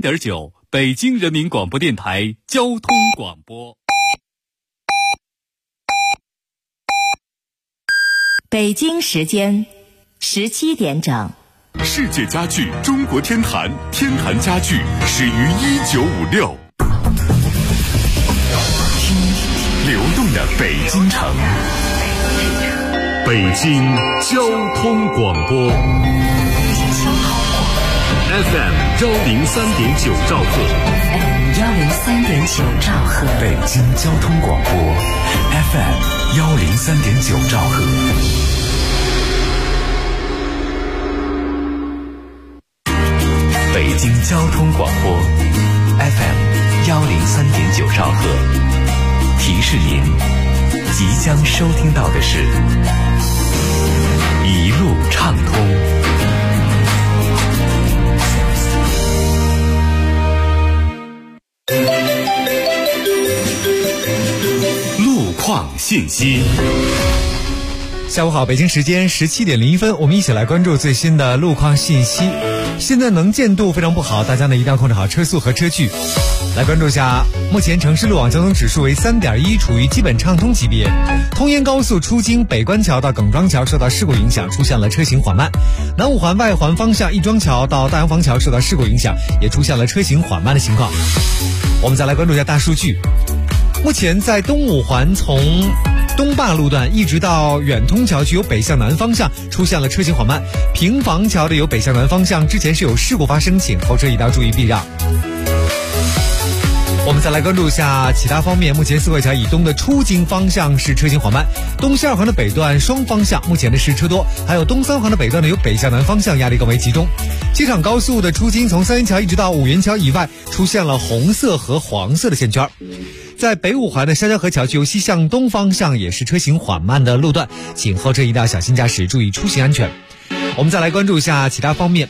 103.9，北京人民广播电台交通广播。 北京时间17点整。 世界家具中国天坛，天坛家具始于1956。流动的北京城，北京交通广播 FM 103.9兆赫 103.9兆赫， 北京交通广播 FM 103.9兆赫。北京交通广播 FM 103.9兆赫，提示您即将收听到的是一路畅通。路况信息。 下午好，北京时间17点01分，我们一起来关注最新的路况信息。现在能见度非常不好，大家呢一定要控制好车速和车距。来关注一下，目前城市路网交通指数为3.1，处于基本畅通级别。通燕高速出京北关桥到耿庄桥受到事故影响，出现了车行缓慢。南五环外环方向亦庄桥到大洋坊桥受到事故影响，也出现了车行缓慢的情况。我们再来关注一下大数据。目前在东五环从东坝路段一直到远通桥区由北向南方向出现了车行缓慢，平房桥的由北向南方向之前是有事故发生，请后车一定要注意避让。我们再来关注一下其他方面，目前四惠桥以东的出京方向是车行缓慢，东西二环的北段双方向目前的是车多，还有东三环的北段的由北向南方向压力更为集中。机场高速的出京从三元桥一直到五元桥以外出现了红色和黄色的线圈。在北五环的沙江河桥区由西向东方向也是车行缓慢的路段，请后车一定要小心驾驶，注意出行安全。我们再来关注一下其他方面。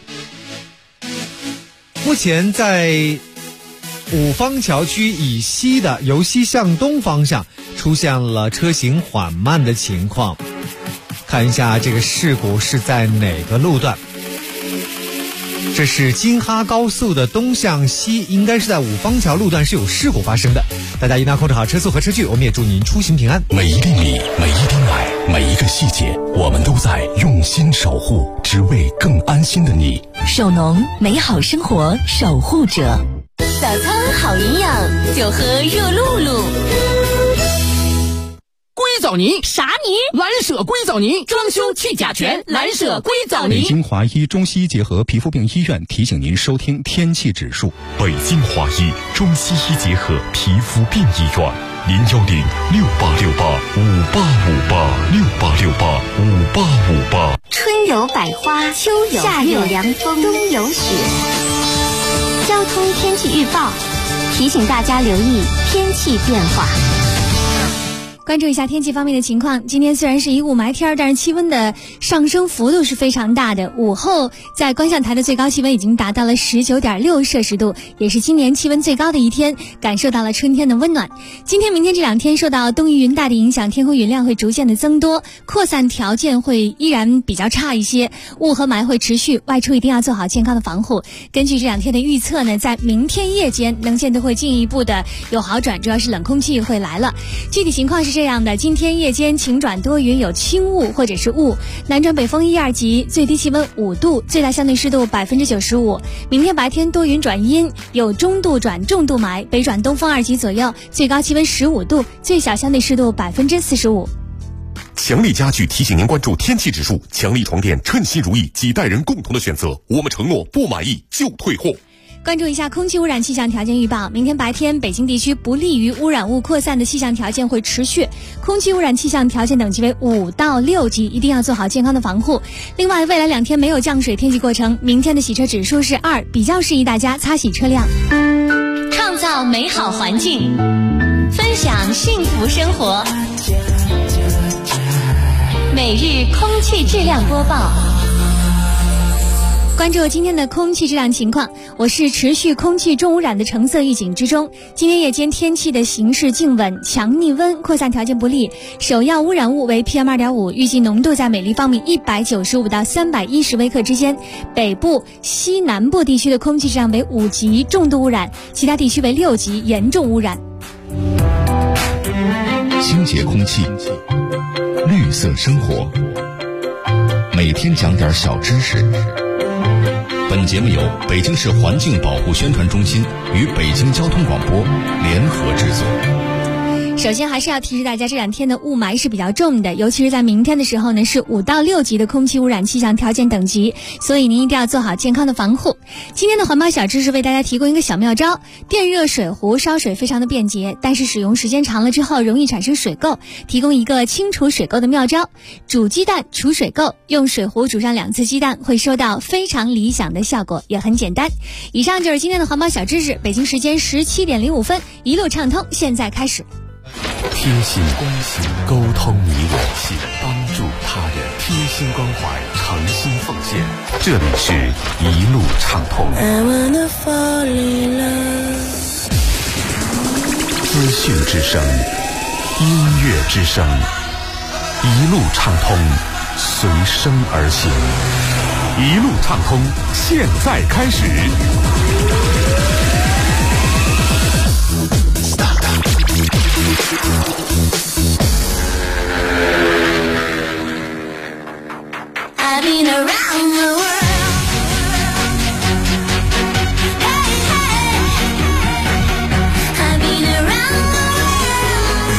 目前在五方桥区以西的由西向东方向出现了车行缓慢的情况，看一下这个事故是在哪个路段。这是京哈高速的东向西，应该是在五方桥路段是有事故发生的，大家一定要控制好车速和车距，我们也祝您出行平安。 每一厘米，每一滴奶，每一个细节，我们都在用心守护，只为更安心的你。 首农美好生活守护者， 早餐好营养，就喝热露露。 硅藻泥啥泥？ 蓝舍硅藻泥，装修去甲醛，蓝舍硅藻泥。 北京华医中西医结合皮肤病医院提醒您收听天气指数。 北京华医中西医结合皮肤病医院，0106868586868686858。 春有百花，秋有夏有凉风，冬有雪。交通天气预报提醒大家留意天气变化。 关注一下天气方面的情况，今天虽然是一雾霾天，但是气温的上升幅度是非常大的。午后在观象台的最高气温已经达到了19.6摄氏度，也是今年气温最高的一天，感受到了春天的温暖。今天明天这两天受到东移云带的影响，天空云量会逐渐的增多，扩散条件会依然比较差一些，雾和霾会持续，外出一定要做好健康的防护。根据这两天的预测呢，在明天夜间能见度会进一步的有好转，主要是冷空气会来了。具体情况是这样的，今天夜间晴转多云，有轻雾或者是雾，南转北风1、2级，最低气温5度，最大相对湿度95%。明天白天多云转阴，有中度转重度霾，北转东风2级左右，最高气温15度，最小相对湿度45%。 强力家具提醒您关注天气指数，强力床垫称心如意，几代人共同的选择，我们承诺不满意就退货。 关注一下空气污染气象条件预报，明天白天北京地区不利于污染物扩散的气象条件会持续，空气污染气象条件等级为5到6级，一定要做好健康的防护。另外，未来2天没有降水天气过程，明天的洗车指数是2，比较适宜大家擦洗车辆。 创造美好环境，分享幸福生活。每日空气质量播报。 关注今天的空气质量情况，我市持续空气重污染的橙色预警之中。今天夜间天气的形势静稳，强逆温扩散条件不利，首要污染物为 PM2.5， 预计浓度在每立方米195到310微克之间。北部、西南部地区的空气质量为5级重度污染，其他地区为6级严重污染。 清洁空气，绿色生活，每天讲点小知识。本节目由北京市环境保护宣传中心与北京交通广播联合制作。 首先还是要提示大家，这两天的雾霾是比较重的，尤其是在明天的时候呢，是5到6级的空气污染气象条件等级，所以您一定要做好健康的防护。今天的环保小知识为大家提供一个小妙招，电热水壶烧水非常的便捷，但是使用时间长了之后容易产生水垢，提供一个清除水垢的妙招，煮鸡蛋除水垢，用水壶煮上2次鸡蛋，会收到非常理想的效果，也很简单。以上就是今天的环保小知识，北京时间17点05分，一路畅通，现在开始。 贴心关心，沟通你我心，帮助他人，贴心关怀，诚心奉献。这里是一路畅通。资讯之声，音乐之声，一路畅通，随声而行。一路畅通，现在开始。 I've been around the world. Hey, hey. I've been around the world.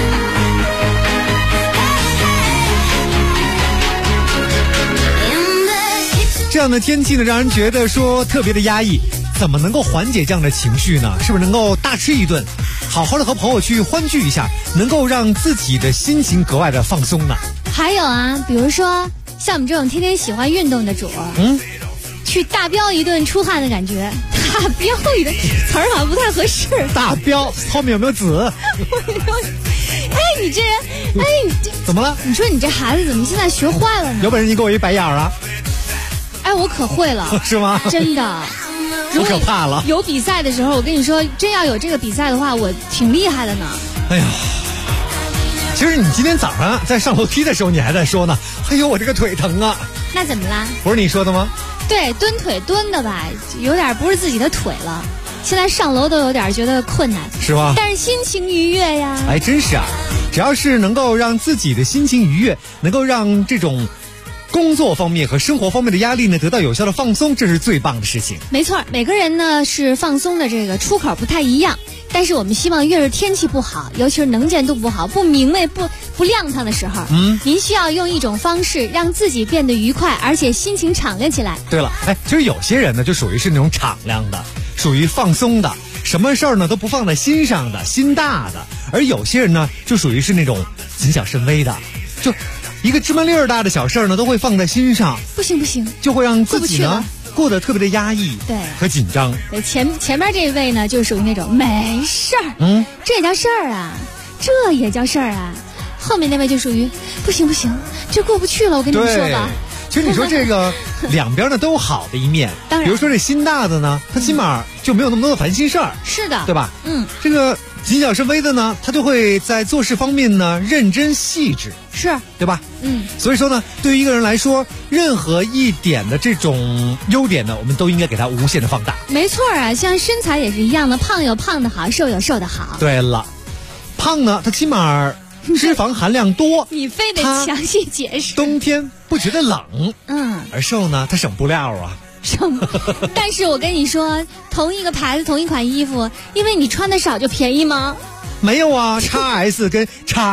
Hey, hey. In the kitchen. 这样的天气呢，让人觉得说特别的压抑。怎么能够缓解这样的情绪呢？是不是能够大吃一顿，好好的和朋友去欢聚一下，能够让自己的心情格外的放松呢？ 还有啊，比如说像我们这种天天喜欢运动的主，去大飙一顿出汗的感觉。大飙一顿词儿好像不太合适。 大飙后面有没有子？ 哎，你这人，哎，你这怎么了？ 你说你这孩子怎么现在学坏了呢？ 有本事你给我一白眼啊！ 哎，我可会了， 是吗？ 真的。 我可怕了。 有比赛的时候，我跟你说，真要有这个比赛的话，我挺厉害的呢。 哎呀，其实你今天早上在上楼梯的时候，你还在说呢，哎呦，我这个腿疼啊。 那怎么啦？ 不是你说的吗？ 对，蹲腿蹲的吧，有点不是自己的腿了。现在上楼都有点觉得困难， 是吧？ 但是心情愉悦呀。 哎，真是啊，只要是能够让自己的心情愉悦，能够让这种工作方面和生活方面的压力呢得到有效的放松，这是最棒的事情。 没错，每个人呢是放松的这个出口不太一样，但是我们希望越是天气不好，尤其是能见度不好、不明媚、不亮堂的时候，您需要用一种方式让自己变得愉快，而且心情敞亮起来。 对了，哎，其实有些人呢就属于是那种敞亮的，属于放松的，什么事儿呢都不放在心上的，心大的；而有些人呢就属于是那种谨小慎微的，就一个芝麻粒儿大的小事儿呢都会放在心上。 不行， 就会让自己呢过得特别的压抑， 对， 和紧张。 对，前面这位呢就属于那种没事儿，这也叫事儿啊，这也叫事儿啊。后面那位就属于不行，这过不去了，我跟你们说吧。 其实你说这个两边呢都有好的一面， 当然， 比如说这心大的呢，他起码就没有那么多的烦心事儿， 是的， 对吧？这个谨小慎微的呢，他就会在做事方面呢认真细致， 是， 对吧？所以说呢，对于一个人来说，任何一点的这种优点呢，我们都应该给他无限的放大。 没错啊，像身材也是一样的，胖有胖的好，瘦有瘦的好。 对了，胖呢，他起码脂肪含量多， 你非得详细解释。 冬天不觉得冷，而瘦呢，它省布料啊。 但是我跟你说，同一个牌子同一款衣服，因为你穿的少就便宜吗？ 没有啊，XS 跟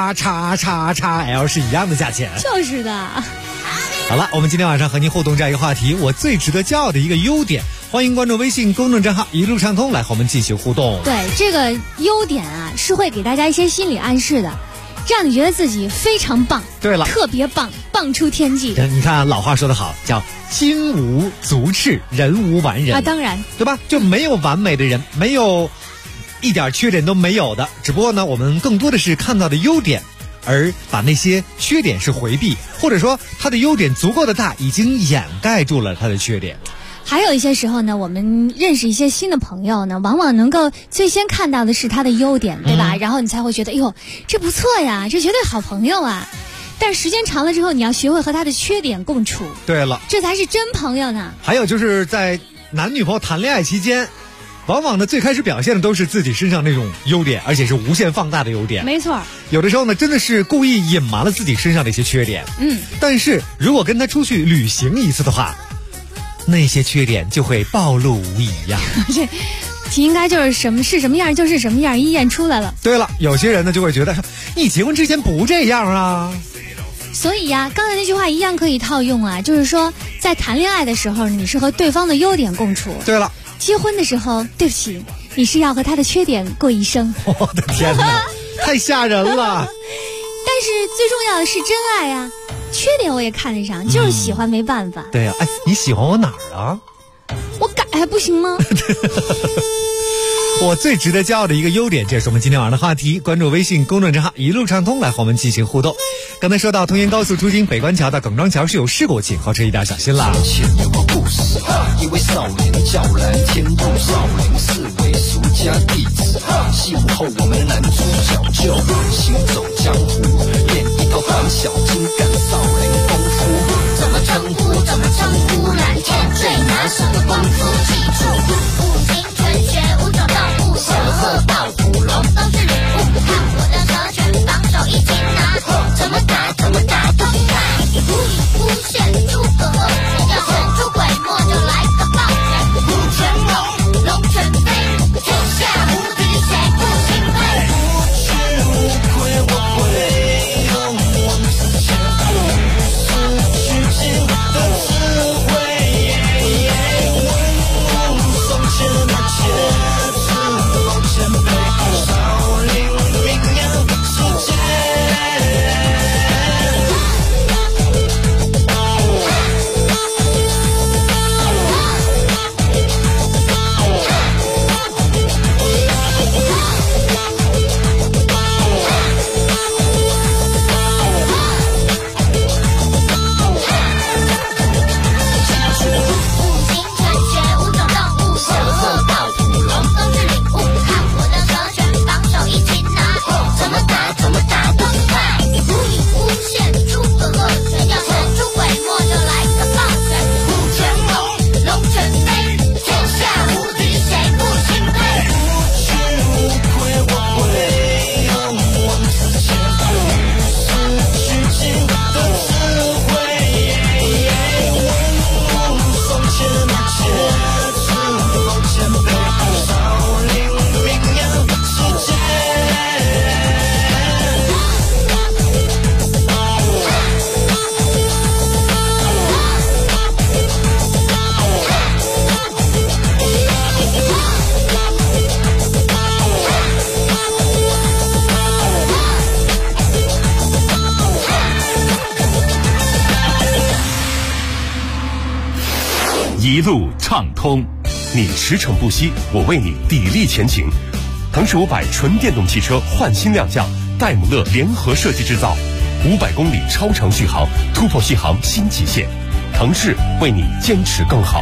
XXXXL 是一样的价钱。 就是的。 好了，我们今天晚上和您互动这样一个话题，我最值得骄傲的一个优点，欢迎关注微信公众账号一路畅通来和我们继续互动。 对，这个优点啊是会给大家一些心理暗示的，让你觉得自己非常棒。 对了， 特别棒，棒出天际。 你看老话说得好，叫金无足赤，人无完人啊，当然， 对吧？就没有完美的人，没有一点缺点都没有的，只不过呢，我们更多的是看到的优点， 而把那些缺点是回避，或者说他的优点足够的大，已经掩盖住了他的缺点。 还有一些时候呢，我们认识一些新的朋友呢，往往能够最先看到的是他的优点，对吧？然后你才会觉得，哎呦，这不错呀，这绝对好朋友啊。但时间长了之后，你要学会和他的缺点共处。 对了， 这才是真朋友呢。 还有就是在男女朋友谈恋爱期间，往往呢最开始表现的都是自己身上那种优点，而且是无限放大的优点。 没错， 有的时候呢真的是故意隐瞒了自己身上的一些缺点。但是如果跟他出去旅行一次的话，那些缺点就会暴露无遗呀。 这应该就是什么是什么样就是什么样，一验出来了。 对了，有些人呢就会觉得你结婚之前不这样啊。 所以呀，刚才那句话一样可以套用啊，就是说在谈恋爱的时候，你是和对方的优点共处。 对了， 结婚的时候，对不起，你是要和他的缺点过一生。 我的天哪，太吓人了。 但是最重要的是真爱啊，缺点我也看得上，就是喜欢没办法。 对呀，哎，你喜欢我哪儿啊？ 我改还不行吗？ 我最值得骄傲的一个优点，这是我们今天晚上的话题。关注微信公众账号一路畅通来和我们进行互动。刚才说到通燕高速出京北关桥到耿庄桥是有事故，请后车一定要小心啦。 前有个故事，一位少年叫蓝天入少林寺为俗家弟子，戏武后我们的男主角就行走江湖，练一套短小精干少林功夫。怎么称呼蓝天最拿手的功夫，记住五行拳学五种动物，蛇鹤豹虎龙都是礼物，看我的蛇拳防守一起拿，怎么打都来，无限诸葛恶，只要神出鬼没就来个爆拳，虎拳龙，龙拳飞，天下无敌谁不钦佩，无屈无愧我会勇往直前，是虚情的智慧，文武双全的节制，老前辈少林名扬世界。 一路畅通，你驰骋不息，我为你砥砺前行。腾势500纯电动汽车焕新亮相，戴姆勒联合设计制造，500公里超长续航，突破续航新极限。腾势为你坚持更好。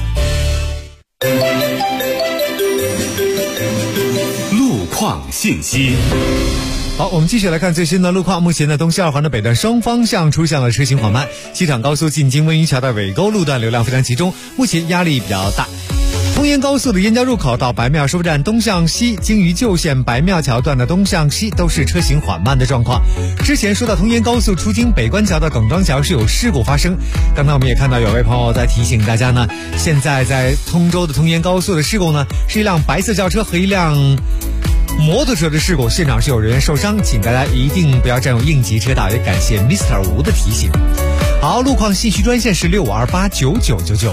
路况信息。 好，我们继续来看最新的路况。目前的东西2环的北段双方向出现了车行缓慢，机场高速进京温榆桥的尾沟路段流量非常集中，目前压力比较大。通燕高速的燕郊入口到白庙收费站东向西，京渝旧线白庙桥段的东向西都是车行缓慢的状况。之前说到通燕高速出京北关桥的耿庄桥是有事故发生，刚才我们也看到有位朋友在提醒大家呢，现在在通州的通燕高速的事故呢，是一辆白色轿车和一辆摩托车的事故，现场是有人员受伤，请大家一定不要占用应急车道，也感谢 Mr. 吴的提醒。好，路况信息专线是65289999。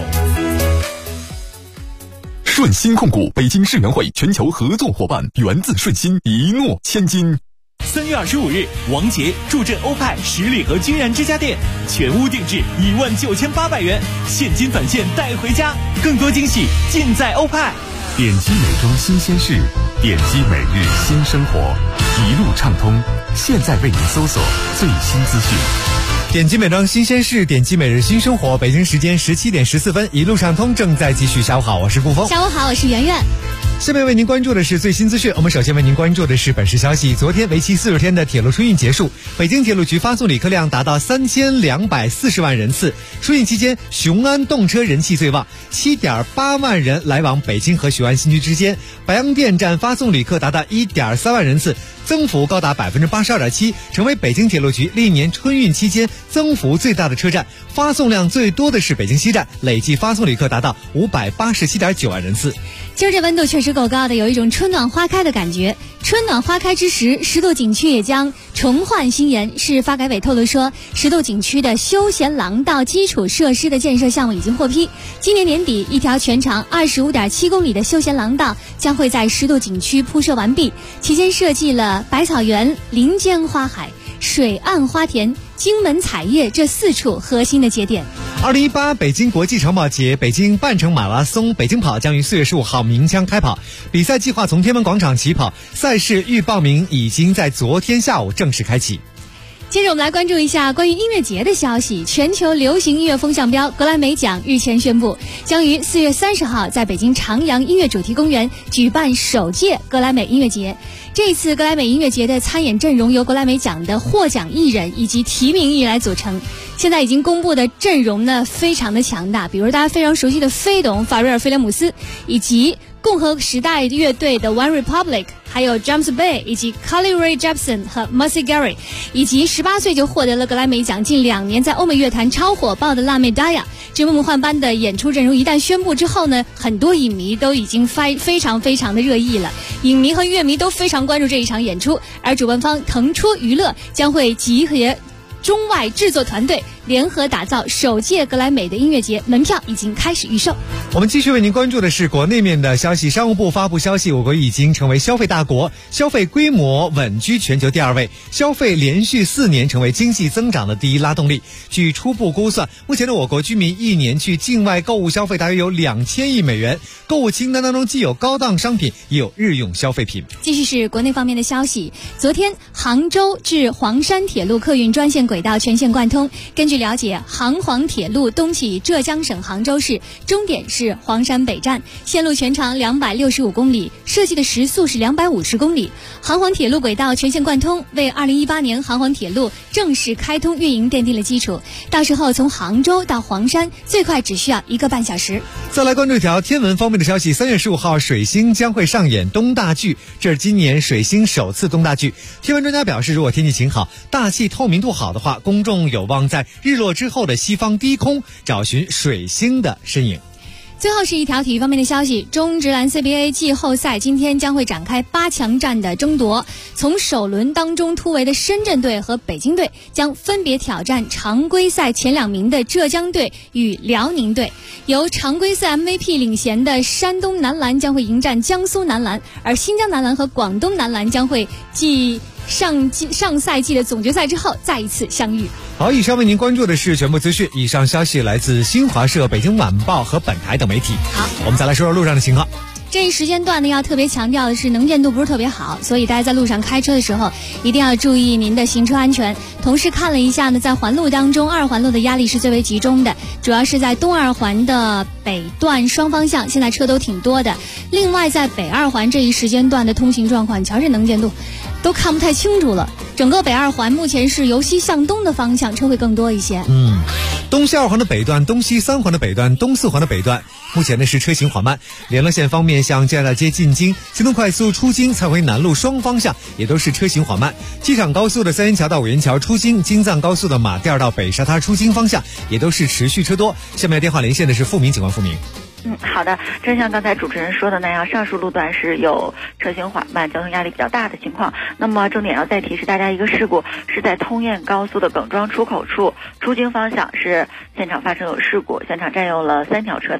顺鑫控股北京世园会全球合作伙伴，源自顺鑫，一诺千金。 3月25日，王杰助阵欧派十里河君然之家店，全屋定制19800元，现金返现带回家，更多惊喜尽在欧派。 点击美妆新鲜事， 点击每日新生活，一路畅通，现在为您搜索最新资讯。 点击每桩新鲜事，点击每日新生活。北京时间17点14分，一路畅通正在继续。下午好，我是顾峰。 下午好，我是圆圆。 下面为您关注的是最新资讯。我们首先为您关注的是本市消息。昨天为期40天的铁路春运结束，北京铁路局发送旅客量达到3240万人次。春运期间，雄安动车人气最旺，7.8万人来往北京和雄安新区之间。白洋淀站发送旅客达到1.3万人次，增幅高达82.7%，成为北京铁路局历年春运期间增幅最大的车站。发送量最多的是北京西站，累计发送旅客达到587.9万人次。 今儿这温度确实够高的，有一种春暖花开的感觉。春暖花开之时，石渡景区也将重焕新颜。市发改委透露说，石渡景区的休闲廊道基础设施的建设项目已经获批，今年年底，一条全长25.7公里的休闲廊道将会在石渡景区铺设完毕。期间设计了百草园、林间花海、水岸花田、荆门彩叶这4处核心的节点。 2018北京国际长跑节北京半程马拉松北京跑将于4月15号鸣枪开跑，比赛计划从天安门广场起跑，赛事预报名已经在昨天下午正式开启。 接着我们来关注一下关于音乐节的消息。全球流行音乐风向标格莱美奖日前宣布，将于4月30号在北京长阳音乐主题公园举办首届格莱美音乐节。这一次格莱美音乐节的参演阵容由格莱美奖的获奖艺人以及提名艺人来组成。现在已经公布的阵容呢非常的强大，比如大家非常熟悉的飞董法瑞尔·菲廉姆斯，以及共和时代乐队的 One Republic， 还有 James Bay， 以及 Carly Rae Jepsen 和 Mercy Gary， 以及18岁就获得了格莱美奖，近2年在欧美乐坛超火爆的辣妹 Daya。这梦幻般的演出阵容一旦宣布之后呢，很多影迷都已经非常的热议了，影迷和乐迷都非常关注这一场演出。而主办方腾出娱乐将会集合中外制作团队联合打造首届格莱美的音乐节，门票已经开始预售。 我们继续为您关注的是国内面的消息。商务部发布消息，我国已经成为消费大国，消费规模稳居全球第2位，消费连续4年成为经济增长的第一拉动力。据初步估算，目前的我国居民一年去境外购物消费大约有2000亿美元，购物清单当中既有高档商品，也有日用消费品。 继续是国内方面的消息。昨天，杭州至黄山铁路客运专线轨道全线贯通。根据了解，杭黄铁路东起浙江省杭州市，终点是黄山北站，线路全长265公里，设计的时速是250公里。杭黄铁路轨道全线贯通，为2018年杭黄铁路正式开通运营奠定了基础。到时候从杭州到黄山最快只需要1个半小时。 再来关注一条天文方面的消息。3月15号，水星将会上演东大距，这是今年水星首次东大距。天文专家表示，如果天气晴好，大气透明度好的话，公众有望在日落之后的西方低空找寻水星的身影。 最后是一条体育方面的消息，中职篮 CBA 季后赛今天将会展开8强战的争夺。从首轮当中突围的深圳队和北京队将分别挑战常规赛前2名的浙江队与辽宁队。由常规赛 MVP 领衔的山东男篮将会迎战江苏男篮，而新疆男篮和广东男篮将会继上赛季的总决赛之后再一次相遇。 好，以上为您关注的是全部资讯。以上消息来自新华社、北京晚报和本台等媒体。 好， 我们再来说说路上的情况。 这一时间段呢，要特别强调的是能见度不是特别好，所以大家在路上开车的时候一定要注意您的行车安全。同时看了一下呢，在环路当中，2环路的压力是最为集中的，主要是在东2环的北段双方向，现在车都挺多的。另外在北2环这一时间段的通行状况，瞧这能见度都看不太清楚了。整个北2环目前是由西向东的方向车会更多一些。 东西2环的北段、东西3环的北段、东4环的北段，目前呢是车行缓慢。联络线方面，像建大街进京、京东快速出京、蔡回南路双方向也都是车行缓慢。机场高速的三元桥到五元桥出京、京藏高速的马甸到北沙滩出京方向也都是持续车多。下面电话连线的是付明警官，付明。 好的，正像刚才主持人说的那样，上述路段是有车行缓慢、交通压力比较大的情况。那么重点要再提示大家一个事故，是在通燕高速的耿庄出口处，出京方向是现场发生有事故，现场占用了3条车道，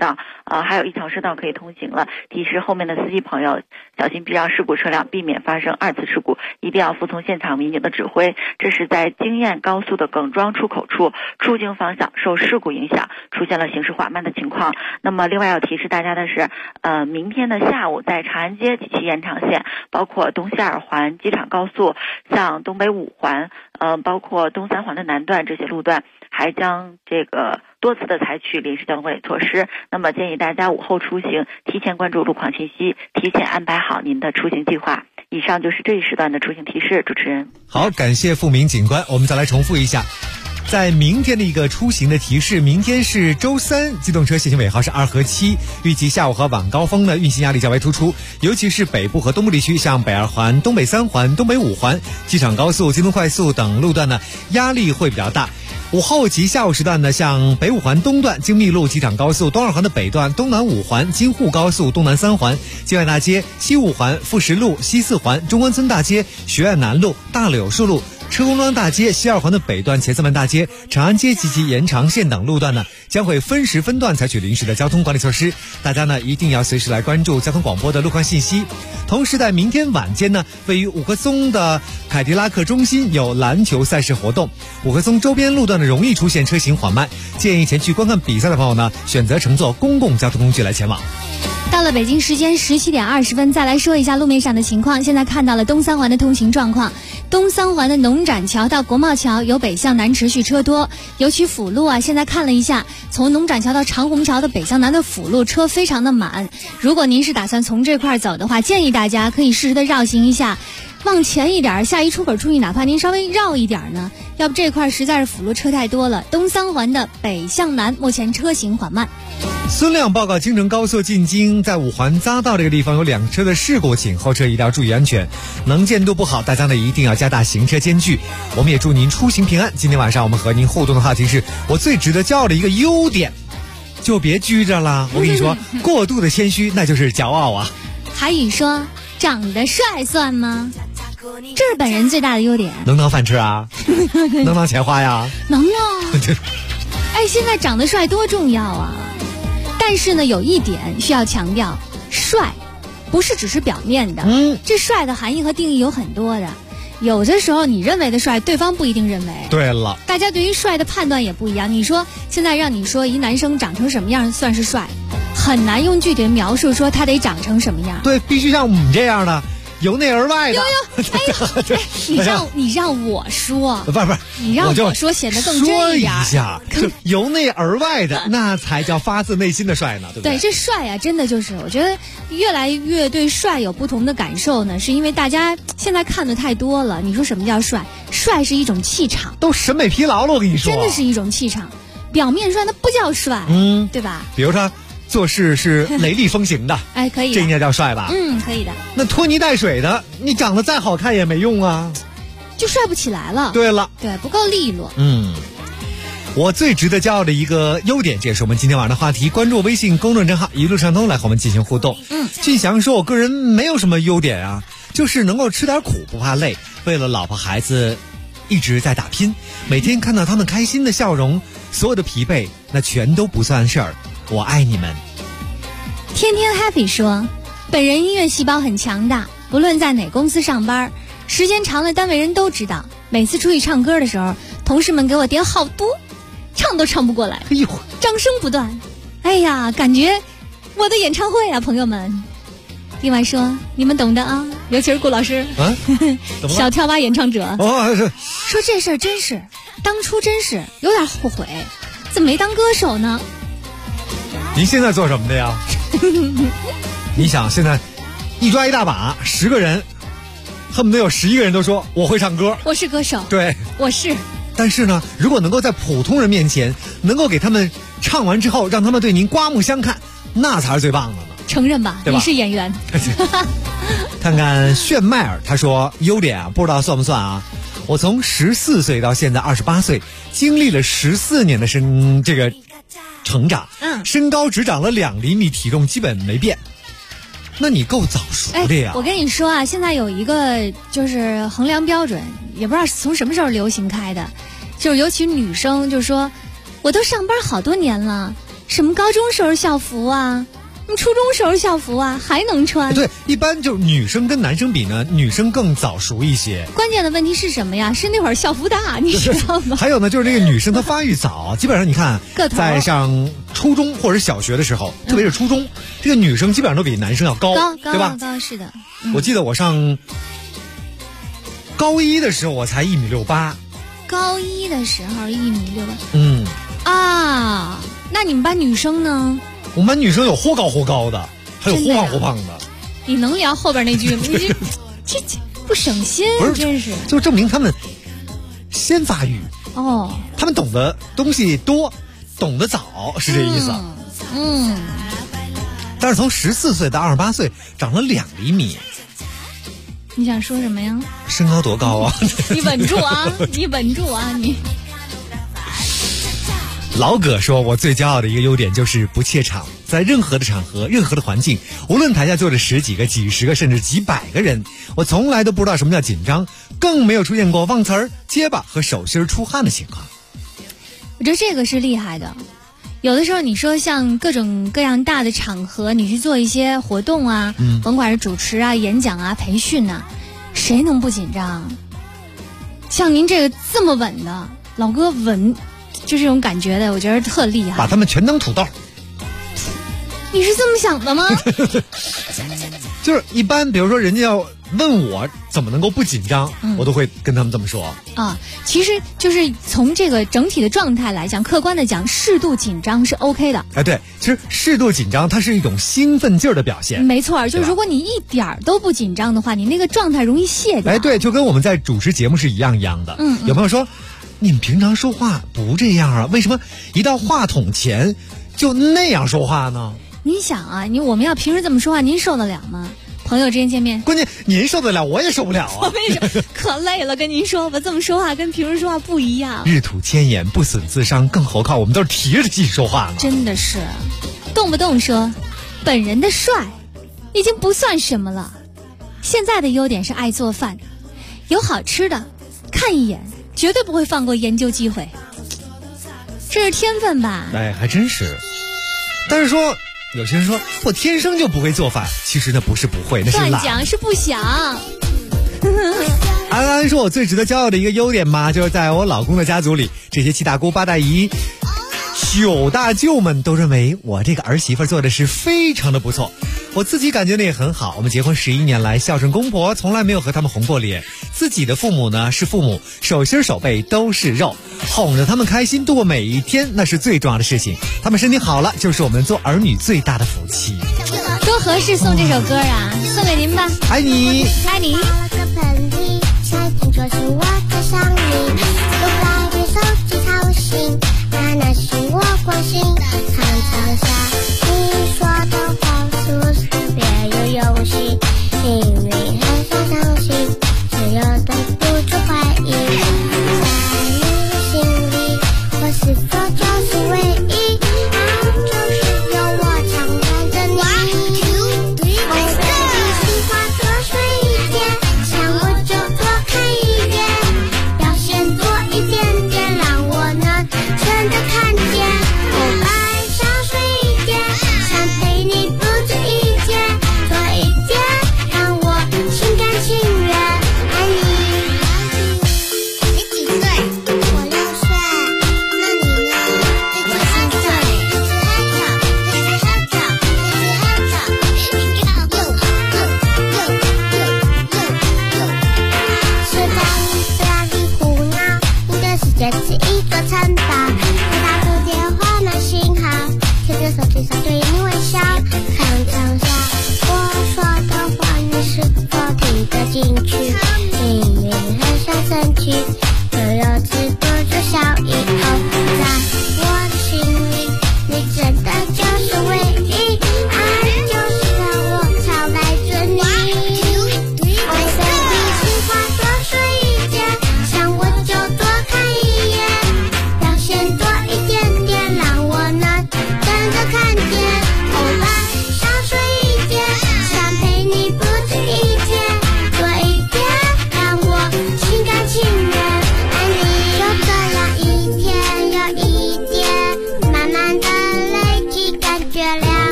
还有一条车道可以通行了。提示后面的司机朋友小心避让事故车辆，避免发生2次事故，一定要服从现场民警的指挥。这是在京燕高速的耿庄出口处，出京方向受事故影响出现了行驶缓慢的情况。那么另外要提示大家的是，明天的下午在长安街及其延长线，包括东西2环、机场高速、像东北5环，包括东3环的南段这些路段，还将这个多次的采取临时交通管理措施。那么建议大家午后出行提前关注路况信息，提前安排好您的出行计划。以上就是这一时段的出行提示，主持人。 好，感谢付明警官。我们再来重复一下，在明天的一个出行的提示，明天是周三，机动车限行尾号是2和7，预计下午和晚高峰呢运行压力较为突出，尤其是北部和东部地区，像北2环、东北3环、东北5环、机场高速、京东快速等路段呢压力会比较大。午后及下午时段呢，像北5环东段、京密路、机场高速、东2环的北段、东南5环、京沪高速、东南3环、京外大街、西5环、富石路、西4环、中关村大街、学院南路、大柳树路、车公庄大街、西2环的北段、前4门大街、长安街及其延长线等路段呢，将会分时分段采取临时的交通管理措施。大家呢一定要随时来关注交通广播的路况信息。同时在明天晚间呢，位于五棵松的凯迪拉克中心有篮球赛事活动，五棵松周边路段呢容易出现车行缓慢，建议前去观看比赛的朋友呢，选择乘坐公共交通工具来前往。 到了北京时间17点20分，再来说一下路面上的情况。现在看到了东3环的通行状况，东3环的农展桥到国贸桥由北向南持续车多，尤其辅路啊，现在看了一下，从农展桥到长虹桥的北向南的辅路车非常的满。如果您是打算从这块走的话，建议大家可以适时的绕行一下，往前一点，下一出口注意，哪怕您稍微绕一点呢，要不这块实在是辅路车太多了。东3环的北向南目前车行缓慢。 孙亮报告，京承高速进京在5环匝道这个地方有2车的事故，请后车一定要注意安全。能见度不好，大家呢一定要加大行车间距。我们也祝您出行平安。今天晚上我们和您互动的话题是我最值得骄傲的一个优点，就别拘着了。我跟你说，过度的谦虚那就是骄傲啊。 韩语说，长得帅算吗？这是本人最大的优点。 能当饭吃啊？能当钱花呀？ 能啊。哎，现在长得帅多重要啊！但是呢，有一点需要强调，帅不是只是表面的，这帅的含义和定义有很多的。有的时候你认为的帅，对方不一定认为。 对了， 大家对于帅的判断也不一样。你说现在让你说一男生长成什么样算是帅，很难用具体的描述说他得长成什么样。 对，必须像我们这样的。由内而外的， 你让我说， 不是， 你让我说显得更真一点。 说一下，就由内而外的，那才叫发自内心的帅呢，对不对？ 对，这帅啊，真的就是我觉得越来越对帅有不同的感受呢，是因为大家现在看的太多了。你说什么叫帅？帅是一种气场， 都审美疲劳了，我跟你说， 真的是一种气场。表面帅那不叫帅，对吧？ 比如说。做事是雷厉风行的， 哎，可以， 这应该叫帅吧？ 可以的。 那拖泥带水的，你长得再好看也没用啊， 就帅不起来了。 对了， 对，不够利落。 我最值得骄傲的一个优点，这也是我们今天晚上的话题。关注微信公众账号一路畅通来和我们进行互动。俊祥说，我个人没有什么优点啊，就是能够吃点苦不怕累，为了老婆孩子一直在打拼，每天看到他们开心的笑容，所有的疲惫那全都不算事儿。我爱你们。 天天 happy 说，本人音乐细胞很强大，不论在哪公司上班，时间长了单位人都知道，每次出去唱歌的时候，同事们给我点好多，唱都唱不过来，掌声不断。哎呀，感觉我的演唱会啊，朋友们。另外说，你们懂的啊，尤其是顾老师啊，小跳蛙演唱者说这事儿真是当初真是有点后悔，怎么没当歌手呢？ 您现在做什么的呀？你想现在一抓一大把10个人，恨不得有11个人都说我会唱歌， 我是歌手。 对， 我是。 但是呢，如果能够在普通人面前能够给他们唱完之后让他们对您刮目相看，那才是最棒的呢。 承认吧，你是演员。 看看炫迈尔，他说优点啊，不知道算不算啊？我从14岁到现在28岁，经历了14年的这个成长，身高只长了2厘米，体重基本没变。那你够早熟的呀！ 我跟你说啊，现在有一个就是衡量标准，也不知道从什么时候流行开的，就是尤其女生就说，我都上班好多年了， 什么高中时候校服啊，初中时候校服啊还能穿。 对，一般就是女生跟男生比呢，女生更早熟一些。 关键的问题是什么呀？是那会儿校服大，你知道吗？ 还有呢，就是这个女生她发育早，基本上你看，在上初中或者小学的时候，特别是初中，这个女生基本上都比男生要高，对吧？ 高是的。 我记得我上高一的时候，我才1.68米。 高一的时候1.68米。 嗯。 啊，那你们班女生呢？ 我们班女生有或高或高的，还有或胖或胖的。 你能聊后边那句吗？这不省心，真是。 就证明他们先发育哦， 他们懂得东西多，懂得早，是这意思。但是从14岁到28岁，长了2厘米。 你想说什么呀？ 身高多高啊？ 你稳住啊！你稳住啊！你。 老葛说，我最骄傲的一个优点就是不怯场，在任何的场合、任何的环境，无论台下坐着10几个、几十个，甚至几百个人，我从来都不知道什么叫紧张，更没有出现过忘词儿、结巴和手心出汗的情况。 我觉得这个是厉害的。有的时候你说像各种各样大的场合，你去做一些活动啊，甭管是主持啊、演讲啊、培训啊，谁能不紧张？像您这个这么稳的，老哥稳。就这种感觉的，我觉得特厉害。 把他们全当土豆。 你是这么想的吗？ 就是一般，比如说人家要问我怎么能够不紧张，我都会跟他们这么说啊。其实就是从这个整体的状态来讲，客观的讲，适度紧张是 OK 的。 哎，对，其实适度紧张它是一种兴奋劲儿的表现。 没错，就是如果你一点儿都不紧张的话，你那个状态容易卸掉。 哎，对，就跟我们在主持节目是一样的。有朋友说，你们平常说话不这样啊？为什么一到话筒前就那样说话呢？ 你想啊，我们要平时这么说话，您受得了吗？朋友之间见面， 关键您受得了，我也受不了啊！ 我跟你说，可累了。跟您说吧，这么说话跟平时说话不一样。 日吐千言，不损自伤，更何况我们都是提着气说话呢。 真的是，动不动说本人的帅，已经不算什么了。现在的优点是爱做饭，有好吃的，看一眼。绝对不会放过研究机会，这是天分吧？ 哎，还真是。但是说，有些人说我天生就不会做饭，其实那不是不会，那是懒。 乱讲是不想。 安安说，我最值得骄傲的一个优点嘛，就是在我老公的家族里，这些7大姑八大姨、9大舅们都认为我这个儿媳妇做的是非常的不错。我自己感觉呢也很好，我们结婚11年来，孝顺公婆，从来没有和他们红过脸。自己的父母呢是父母，手心手背都是肉，哄着他们开心度过每一天，那是最重要的事情。他们身体好了，就是我们做儿女最大的福气。 多合适送这首歌啊，送给您吧。 爱你， 爱你。 那是我关心，常常下你说的话是别有用心，心里很想相信，只有对不住怀疑，在你心里，我是否就是唯一？就是有我常看着你。我对你心花多睡一点，想我就多看一眼，表现多一点点，让我能真的看见。我晚上睡一点。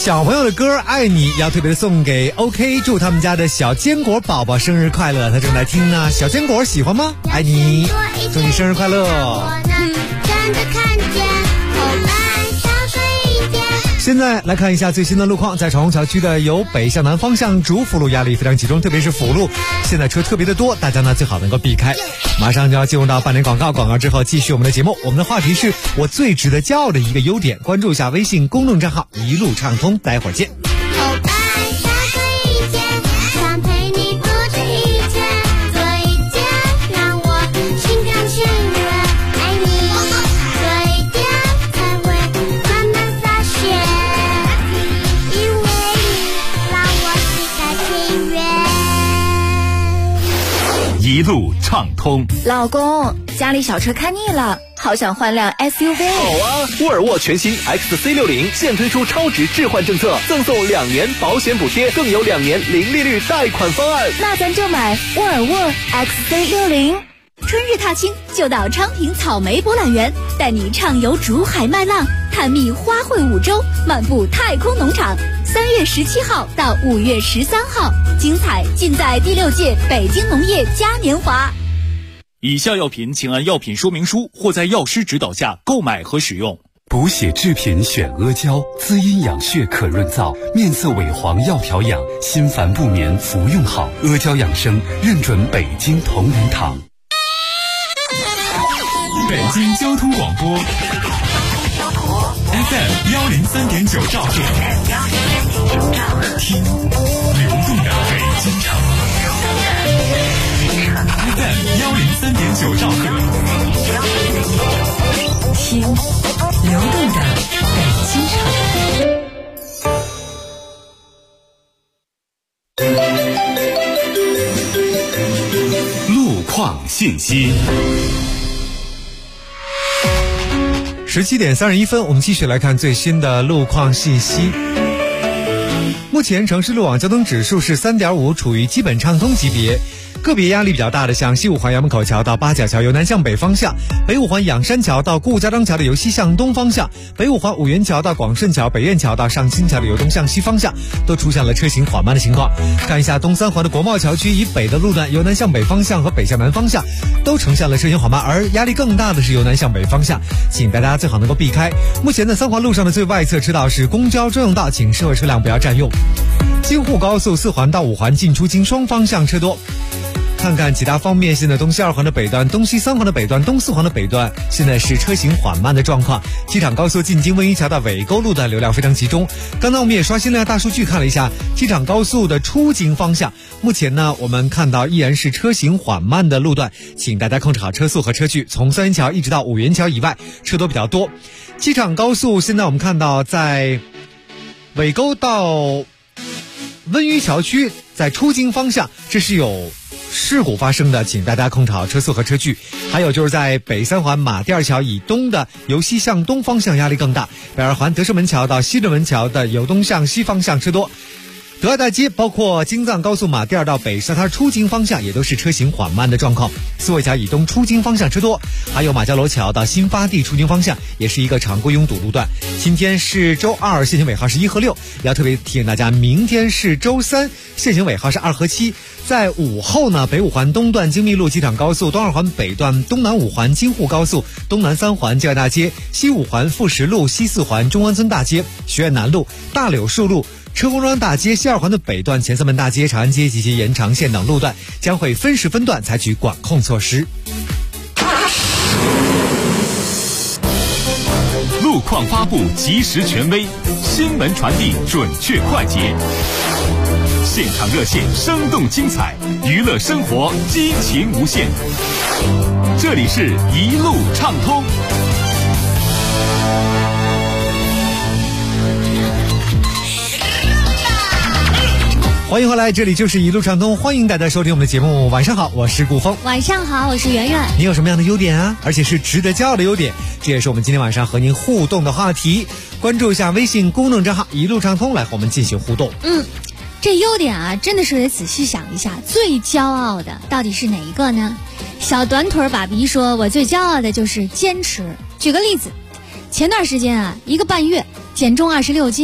小朋友的歌爱你要特别的送给 OK， 祝他们家的小坚果宝宝生日快乐，他正在听呢。小坚果喜欢吗？爱你，祝你生日快乐。现在来看一下最新的路况，在长虹桥区的由北向南方向主辅路压力非常集中，特别是辅路现在车特别的多，大家呢最好能够避开。马上就要进入到半点广告，广告之后继续我们的节目。我们的话题是我最值得骄傲的一个优点，关注一下微信公众账号一路畅通，待会儿见。 一路畅通。 老公，家里小车看腻了，好想换辆 SUV。 好啊，沃尔沃全新 XC60现推出超值置换政策，赠送2年保险补贴，更有2年零利率贷款方案。 那咱就买沃尔沃 XC60。 春日踏青就到昌平草莓博览园，带你畅游竹海麦浪，探秘花卉五洲，漫步太空农场。3月17号到5月13号，精彩尽在第6届北京农业嘉年华。 以下药品请按药品说明书或在药师指导下购买和使用。 补血制品选阿胶，滋阴养血可润燥，面色萎黄要调养，心烦不眠服用好。阿胶养生认准北京同仁堂。 北京交通广播 FM 103.9兆赫，听流动的北京城。FM 103.9兆赫， 听流动的北京城。路况信息。 17点31分，我们继续来看最新的路况信息。目前城市路网交通指数是3.5，处于基本畅通级别。个别压力比较大的，像西五环衙门口桥到八角桥由南向北方向，北五环仰山桥到顾家庄桥的由西向东方向，北五环五元桥到广顺桥、北苑桥到上清桥的由东向西方向，都出现了车行缓慢的情况。看一下东三环的国贸桥区以北的路段，由南向北方向和北向南方向都呈现了车行缓慢，而压力更大的是由南向北方向，请大家最好能够避开。目前的三环路上的最外侧车道是公交专用道，请社会车辆不要占用。京沪高速4环到5环进出京双方向车多。看看其他方面，现在东西2环的北段、东西3环的北段、东4环的北段现在是车行缓慢的状况。机场高速进京温榆桥到尾沟路段流量非常集中。刚才我们也刷新了大数据，看了一下机场高速的出京方向，目前呢我们看到依然是车行缓慢的路段，请大家控制好车速和车距，从三元桥一直到五元桥以外车都比较多。机场高速现在我们看到在尾沟到温榆桥区在出京方向这是有事故发生的，请大家控制好车速和车距。还有就是在北三环马甸桥以东的由西向东方向压力更大，北二环德胜门桥到西直门桥的由东向西方向车多。德爱大街包括京藏高速马甸到北沙滩出京方向也都是车行缓慢的状况，四惠桥以东出京方向车多，还有马家楼桥到新发地出京方向也是一个常规拥堵路段。今天是周二，限行尾号是1和6，要特别提醒大家，明天是周三，限行尾号是2和7。在午后呢，北五环东段京密路机场高速、东二环北段东南五环京沪高速、东南3环教育大街、西五环富实路、西4环中关村大街、学院南路、大柳树路、车公庄大街、西二环的北段、前三门大街、长安街及其延长线等路段将会分时分段采取管控措施。 路况发布及时权威，新闻传递准确快捷，现场热线生动精彩，娱乐生活激情无限。这里是一路畅通。 欢迎回来，这里就是一路畅通，欢迎大家收听我们的节目。晚上好，我是顾峰。 晚上好，我是圆圆。 你有什么样的优点啊？而且是值得骄傲的优点，这也是我们今天晚上和您互动的话题。关注一下微信公众账号一路畅通，来和我们进行互动。 这优点啊，真的是得仔细想一下，最骄傲的到底是哪一个呢？小短腿爸比说，我最骄傲的就是坚持。举个例子，前段时间啊，1个半月减重26斤，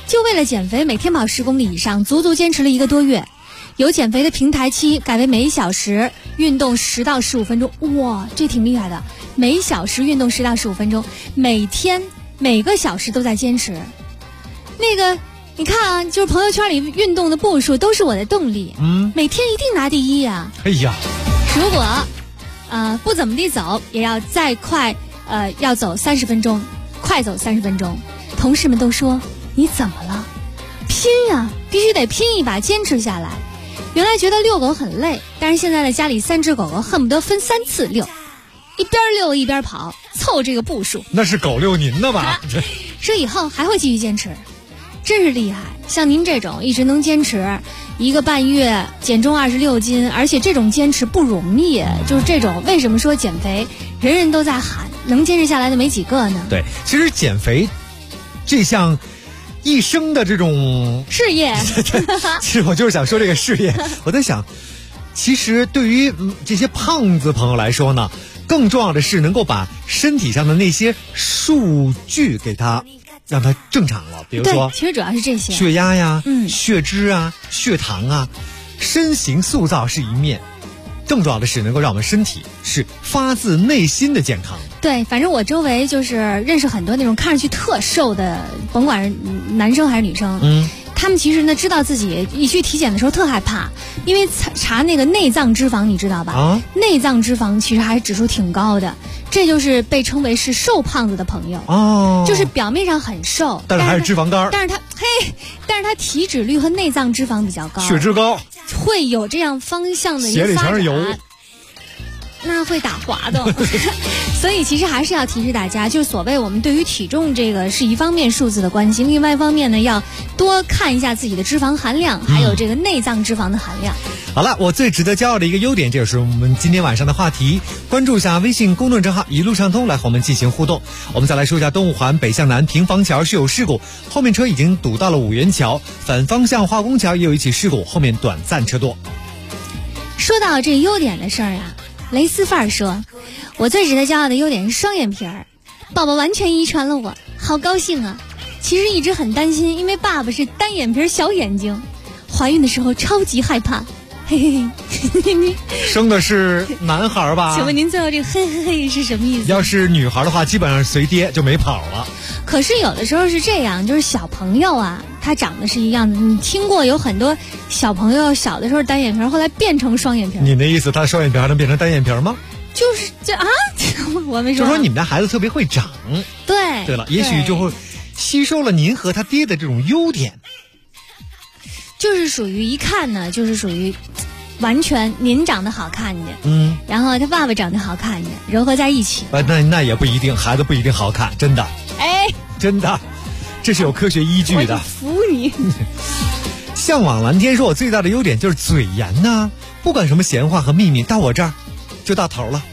就为了减肥，每天跑10公里以上，足足坚持了1个多月。由减肥的平台期改为每小时运动10到15分钟，哇，这挺厉害的。每小时运动10到15分钟，每天每个小时都在坚持。那个你看啊，就是朋友圈里运动的步数都是我的动力，每天一定拿第一啊。 哎呀， 如果不怎么地走，也要再快，要走30分钟，快走30分钟。同事们都说你怎么了？拼呀，必须得拼一把，坚持下来。原来觉得遛狗很累，但是现在的家里3只狗狗恨不得分3次遛，一边遛一边跑，凑这个步数。 那是狗遛您的吧？ 说以后还会继续坚持，真是厉害。像您这种一直能坚持1个半月，减重26斤，而且这种坚持不容易。就是这种，为什么说减肥人人都在喊，能坚持下来的没几个呢？ 对，其实减肥这项一生的这种事业其实我就是想说这个事业。我在想，其实对于这些胖子朋友来说呢，更重要的是能够把身体上的那些数据给它让它正常了。比如说， 其实主要是这些血压呀、血脂啊、血糖啊，身形塑造是一面，更重要的是能够让我们身体是发自内心的健康。 对，反正我周围就是认识很多那种看上去特瘦的，甭管是男生还是女生，他们其实呢知道自己一去体检的时候特害怕，因为查那个内脏脂肪，你知道吧？内脏脂肪其实还是指数挺高的，这就是被称为是瘦胖子的朋友。就是表面上很瘦， 但是还是脂肪肝， 但是他体脂率和内脏脂肪比较高， 血脂高， 会有这样方向的一个发展， 血里全是油， 那会打滑的。所以其实还是要提示大家，就是所谓我们对于体重这个是一方面数字的关心，另外一方面呢要多看一下自己的脂肪含量，还有这个内脏脂肪的含量。 好了，我最值得骄傲的一个优点，这就是我们今天晚上的话题。关注一下微信公众账号一路畅通，来和我们进行互动。我们再来说一下东五环北向南平房桥是有事故，后面车已经堵到了五元桥，反方向化工桥也有一起事故，后面短暂车多。 说到这优点的事儿啊，蕾丝范儿说，我最值得骄傲的优点是双眼皮儿，宝宝完全遗传了我，好高兴啊！其实一直很担心，因为爸爸是单眼皮小眼睛，怀孕的时候超级害怕。嘿嘿嘿， 生的是男孩吧？ 请问您最后这个嘿嘿嘿是什么意思？ 要是女孩的话，基本上随爹就没跑了。 可是有的时候是这样，就是小朋友啊，他长得是一样的。你听过有很多小朋友小的时候单眼皮，后来变成双眼皮。 你那意思，他双眼皮还能变成单眼皮吗？ 就是这啊，我没说。 就说你们家孩子特别会长。 对。 对了，也许就会吸收了您和他爹的这种优点。 就是属于一看呢，就是属于完全您长得好看的，然后他爸爸长得好看的，糅合在一起。 那也不一定，孩子不一定好看，真的。真的，这是有科学依据的。 我服你。 向往蓝天说，我最大的优点就是嘴严呐，不管什么闲话和秘密，到我这儿就到头了。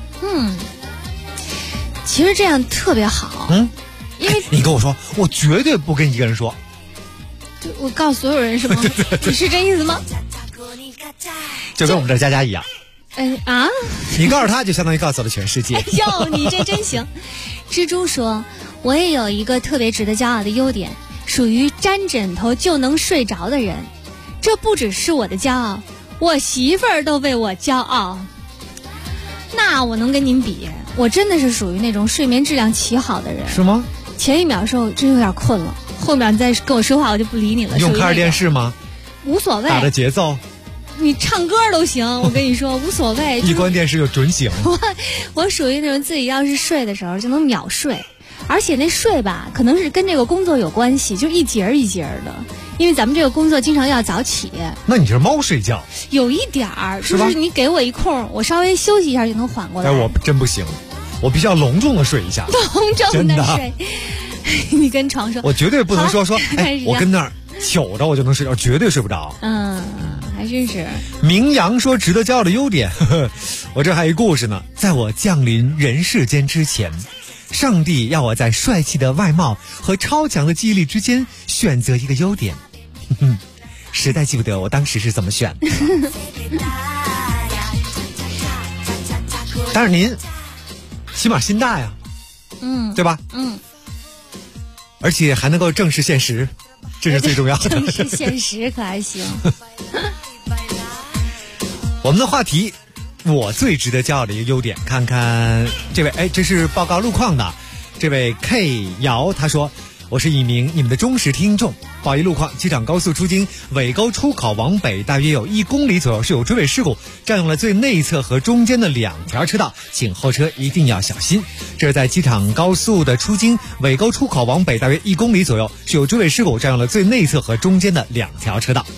其实这样特别好。因为你跟我说，我绝对不跟一个人说。 我告诉所有人是吗？你是这意思吗？ 就跟我们这佳佳一样。你告诉他，就相当于告诉了全世界。 哟，你这真行。蜘蛛说，我也有一个特别值得骄傲的优点，属于沾枕头就能睡着的人。这不只是我的骄傲，我媳妇儿都为我骄傲。那我能跟您比，我真的是属于那种睡眠质量奇好的人。 是吗？ 前一秒时候真有点困了，后面你再跟我说话我就不理你了。 用看着电视吗？ 无所谓， 打着节奏， 你唱歌都行。我跟你说无所谓。 一关电视就准醒。 我属于那种自己要是睡的时候就能秒睡，而且那睡吧可能是跟这个工作有关系，就一节一节的。因为咱们这个工作经常要早起。 那你这是猫睡觉？有一点儿，就是你给我一空，我稍微休息一下就能缓过来。 我真不行，我必须要隆重的睡一下。 隆重的睡。你跟床说， 我绝对不能说我跟那儿糗着我就能睡着，绝对睡不着。 还真是。 明阳说值得骄傲的优点，我这还有一故事呢。在我降临人世间之前，上帝要我在帅气的外貌和超强的记忆力之间选择一个优点。实在记不得我当时是怎么选的。但是您起码心大呀，对吧？而且还能够正视现实， 这是最重要的。 正是现实可还行。 我们的话题，我最值得骄傲的一个优点，看看这位，这是报告路况的这位 K 瑶，他说：我是一名你们的忠实听众。报一路况，机场高速出京尾沟出口往北大约有1公里左右是有追尾事故，占用了最内侧和中间的2条车道，请后车一定要小心。这是在机场高速的出京尾沟出口往北大约1公里左右是有追尾事故，占用了最内侧和中间的2条车道。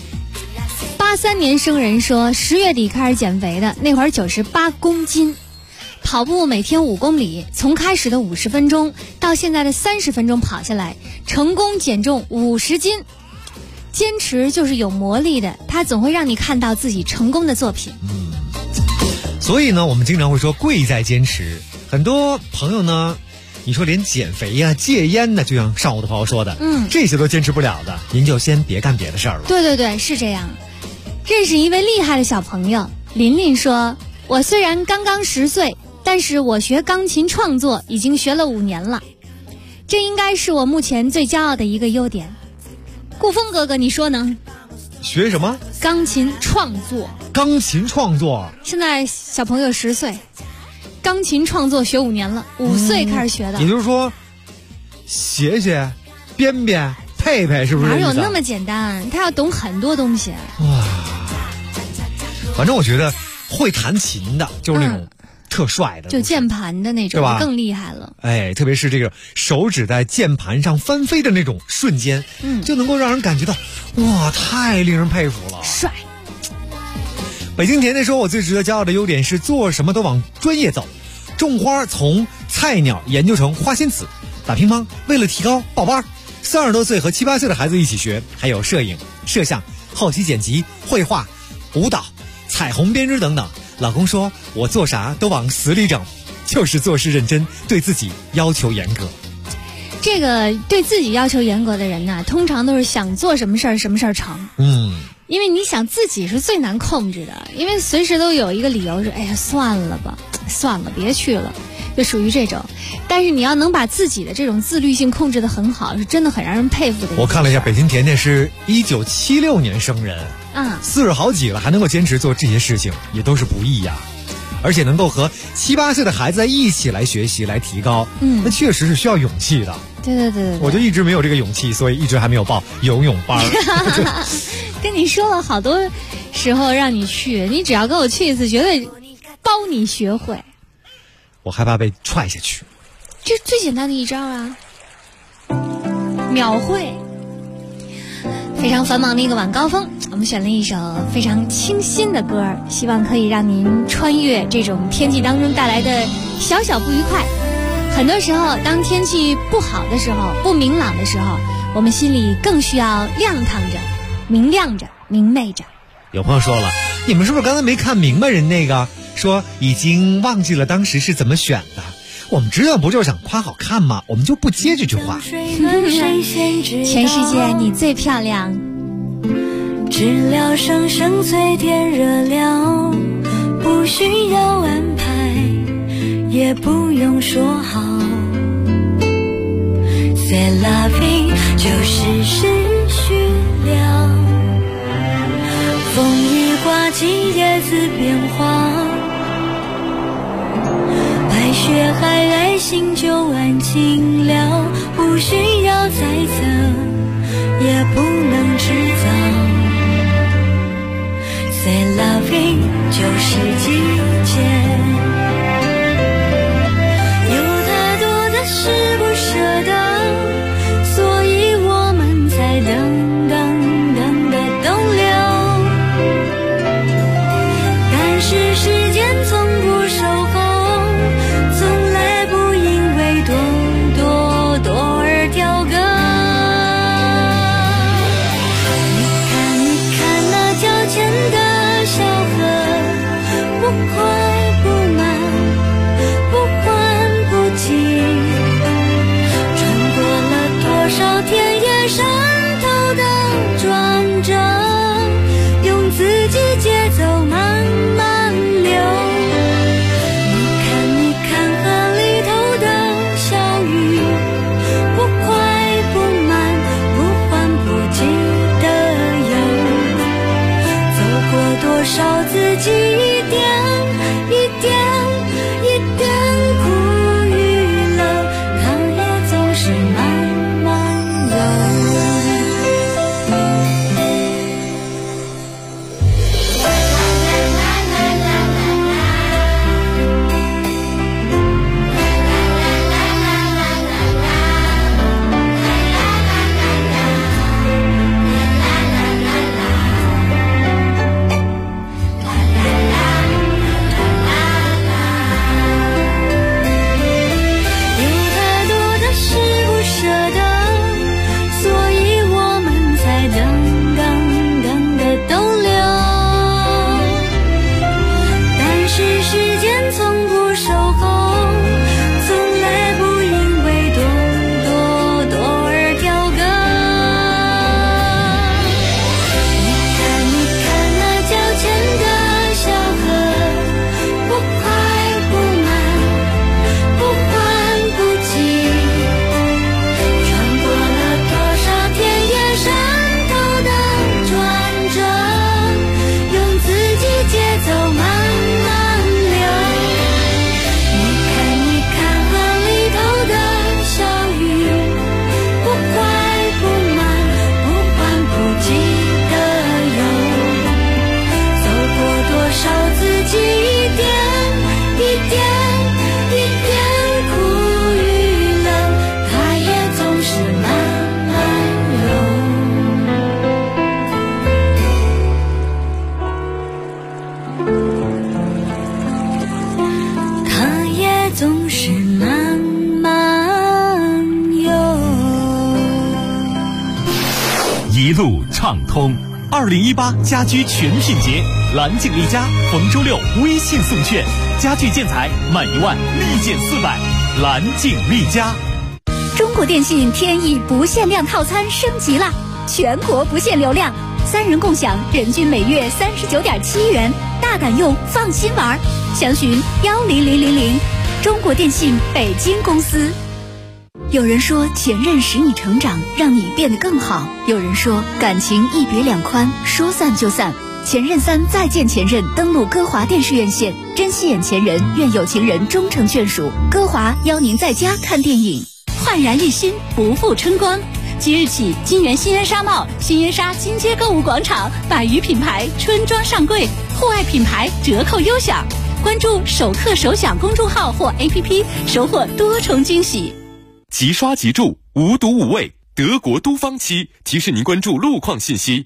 83年生人说，10月底开始减肥的，那会儿98公斤，跑步每天5公里，从开始的50分钟到现在的30分钟跑下来，成功减重50斤。坚持就是有魔力的，它总会让你看到自己成功的作品。 所以呢，我们经常会说贵在坚持。很多朋友呢，你说连减肥呀、戒烟呢，就像上午的朋友说的，这些都坚持不了的，您就先别干别的事儿了。 对，是这样。认识一位厉害的小朋友，琳琳说，我虽然刚刚10岁，但是我学钢琴创作已经学了5年了，这应该是我目前最骄傲的一个优点。顾峰哥哥，你说呢？ 学什么？ 钢琴创作。 钢琴创作。 现在小朋友10岁，钢琴创作学5年了，5岁开始学的。 也就是说，写写、编编、配配，是不是？ 哪有那么简单？他要懂很多东西。 哇！反正我觉得会弹琴的，就是那种特帅的， 就键盘的那种，更厉害了。 特别是这个手指在键盘上翻飞的那种瞬间，就能够让人感觉到，哇，太令人佩服了， 帅。 北京甜甜说，我最值得骄傲的优点是做什么都往专业走，种花从菜鸟研究成花仙子，打乒乓为了提高报班，30多岁和7、8岁的孩子一起学，还有摄影、摄像、后期剪辑、绘画、舞蹈、彩虹编织等等。老公说我做啥都往死里整，就是做事认真，对自己要求严格。 这个对自己要求严格的人呢，通常都是想做什么事儿什么事儿成。因为你想自己是最难控制的，因为随时都有一个理由是，哎呀，算了吧，算了，别去了，就属于这种。但是你要能把自己的这种自律性控制得很好，是真的很让人佩服的。 我看了一下，北京甜甜是1976年生人，40好几了还能够坚持做这些事情，也都是不易呀。而且能够和7、8岁的孩子在一起来学习来提高，那确实是需要勇气的。 对， 我就一直没有这个勇气，所以一直还没有报游泳班。 跟你说了好多时候让你去，你只要跟我去一次，绝对包你学会。 我害怕被踹下去。 这最简单的一招啊，秒会。非常繁忙的一个晚高峰，我们选了一首非常清新的歌，希望可以让您穿越这种天气当中带来的小小不愉快。很多时候当天气不好的时候，不明朗的时候，我们心里更需要亮堂着，明亮着，明媚着。 有朋友说了，你们是不是刚才没看明白人那个说已经忘记了当时是怎么选的？我们知道不就是想夸好看吗？我们就不接这句话。 全世界你最漂亮， 知了声声最甜热了，不需要安排，也不用说好。C'est la vie， 就是时序了。风雨刮起，叶子变化。白雪皑皑，心就安静了，不需要猜测，也不能制造。C'est la vie， 就是季节。有太多的事不舍得，所以我们才等得动了。但是时间从不守候。多而挑歌，你看那脚前的小河，不一路畅通。2018家居全品节，蓝景丽家逢周六微信送券，家具建材满1万立减400，蓝景丽家。 中国电信天翼不限量套餐升级了，全国不限流量，3人共享，人均每月39.7元，大胆用，放心玩。详询10000，中国电信北京公司。有人说前任使你成长，让你变得更好；有人说感情一别两宽，说散就散。前任3再见前任，登录歌华电视院线，珍惜眼前人，愿有情人终成眷属。歌华邀您在家看电影，焕然一新，不负春光。即日起，金源新源纱帽、新源纱金街购物广场100余品牌春装上柜，户外品牌折扣优享。关注首客首享公众号或 APP， 收获多重惊喜。 即刷即住，无毒无味，德国都芳漆提示您关注路况信息。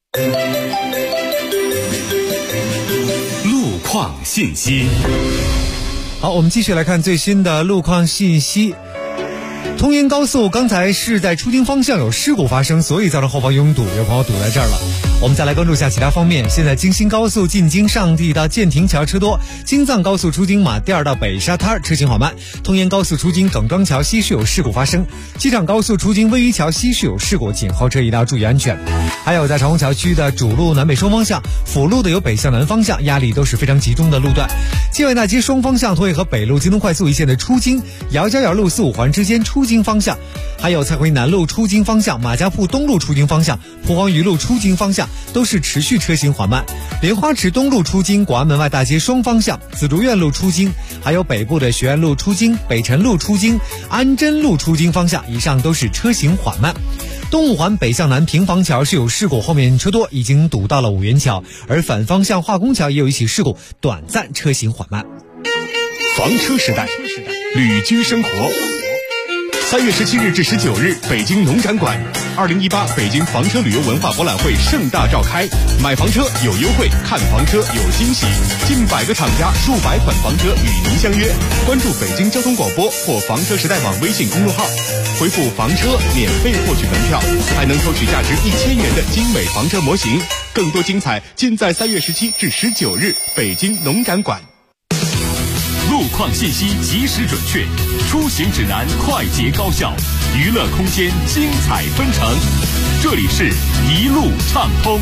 路况信息。 好，我们继续来看最新的路况信息。通阴高速刚才是在出京方向有事故发生，所以造成后方拥堵，有朋友堵在这儿了。我们再来关注一下其他方面。现在京新高速进京上地到建亭桥车多，京藏高速出京马甸到北沙滩车行缓慢，通烟高速出京耿庄桥西是有事故发生，机场高速出京威鱼桥西是有事故，请后车一定要注意安全。还有在长虹桥区的主路南北双方向，辅路的有北向南方向，压力都是非常集中的路段。建外大街双方向，潼业和北路京东快速一线的出京姚家园路4、5环之间出京方向，还有蔡回南路出京方向、马家铺东路出京方向、蒲黄榆路出京方向都是持续车行缓慢。莲花池东路出京、广安门外大街双方向、紫竹院路出京，还有北部的学院路出京、北辰路出京、安贞路出京方向，以上都是车行缓慢。东5环北向南平房桥是有事故，后面车多，已经堵到了五元桥，而反方向化工桥也有一起事故，短暂车行缓慢。 房车时代，旅居生活。3月17日至19日，北京农展馆2018北京房车旅游文化博览会盛大召开，买房车有优惠，看房车有惊喜，近100个厂家，数百款房车与您相约。关注北京交通广播或房车时代网微信公众号，回复房车免费获取门票，还能抽取价值1000元的精美房车模型。更多精彩尽在3月17至19日北京农展馆。路况信息及时准确，出行指南快捷高效，娱乐空间精彩纷呈。这里是一路畅通。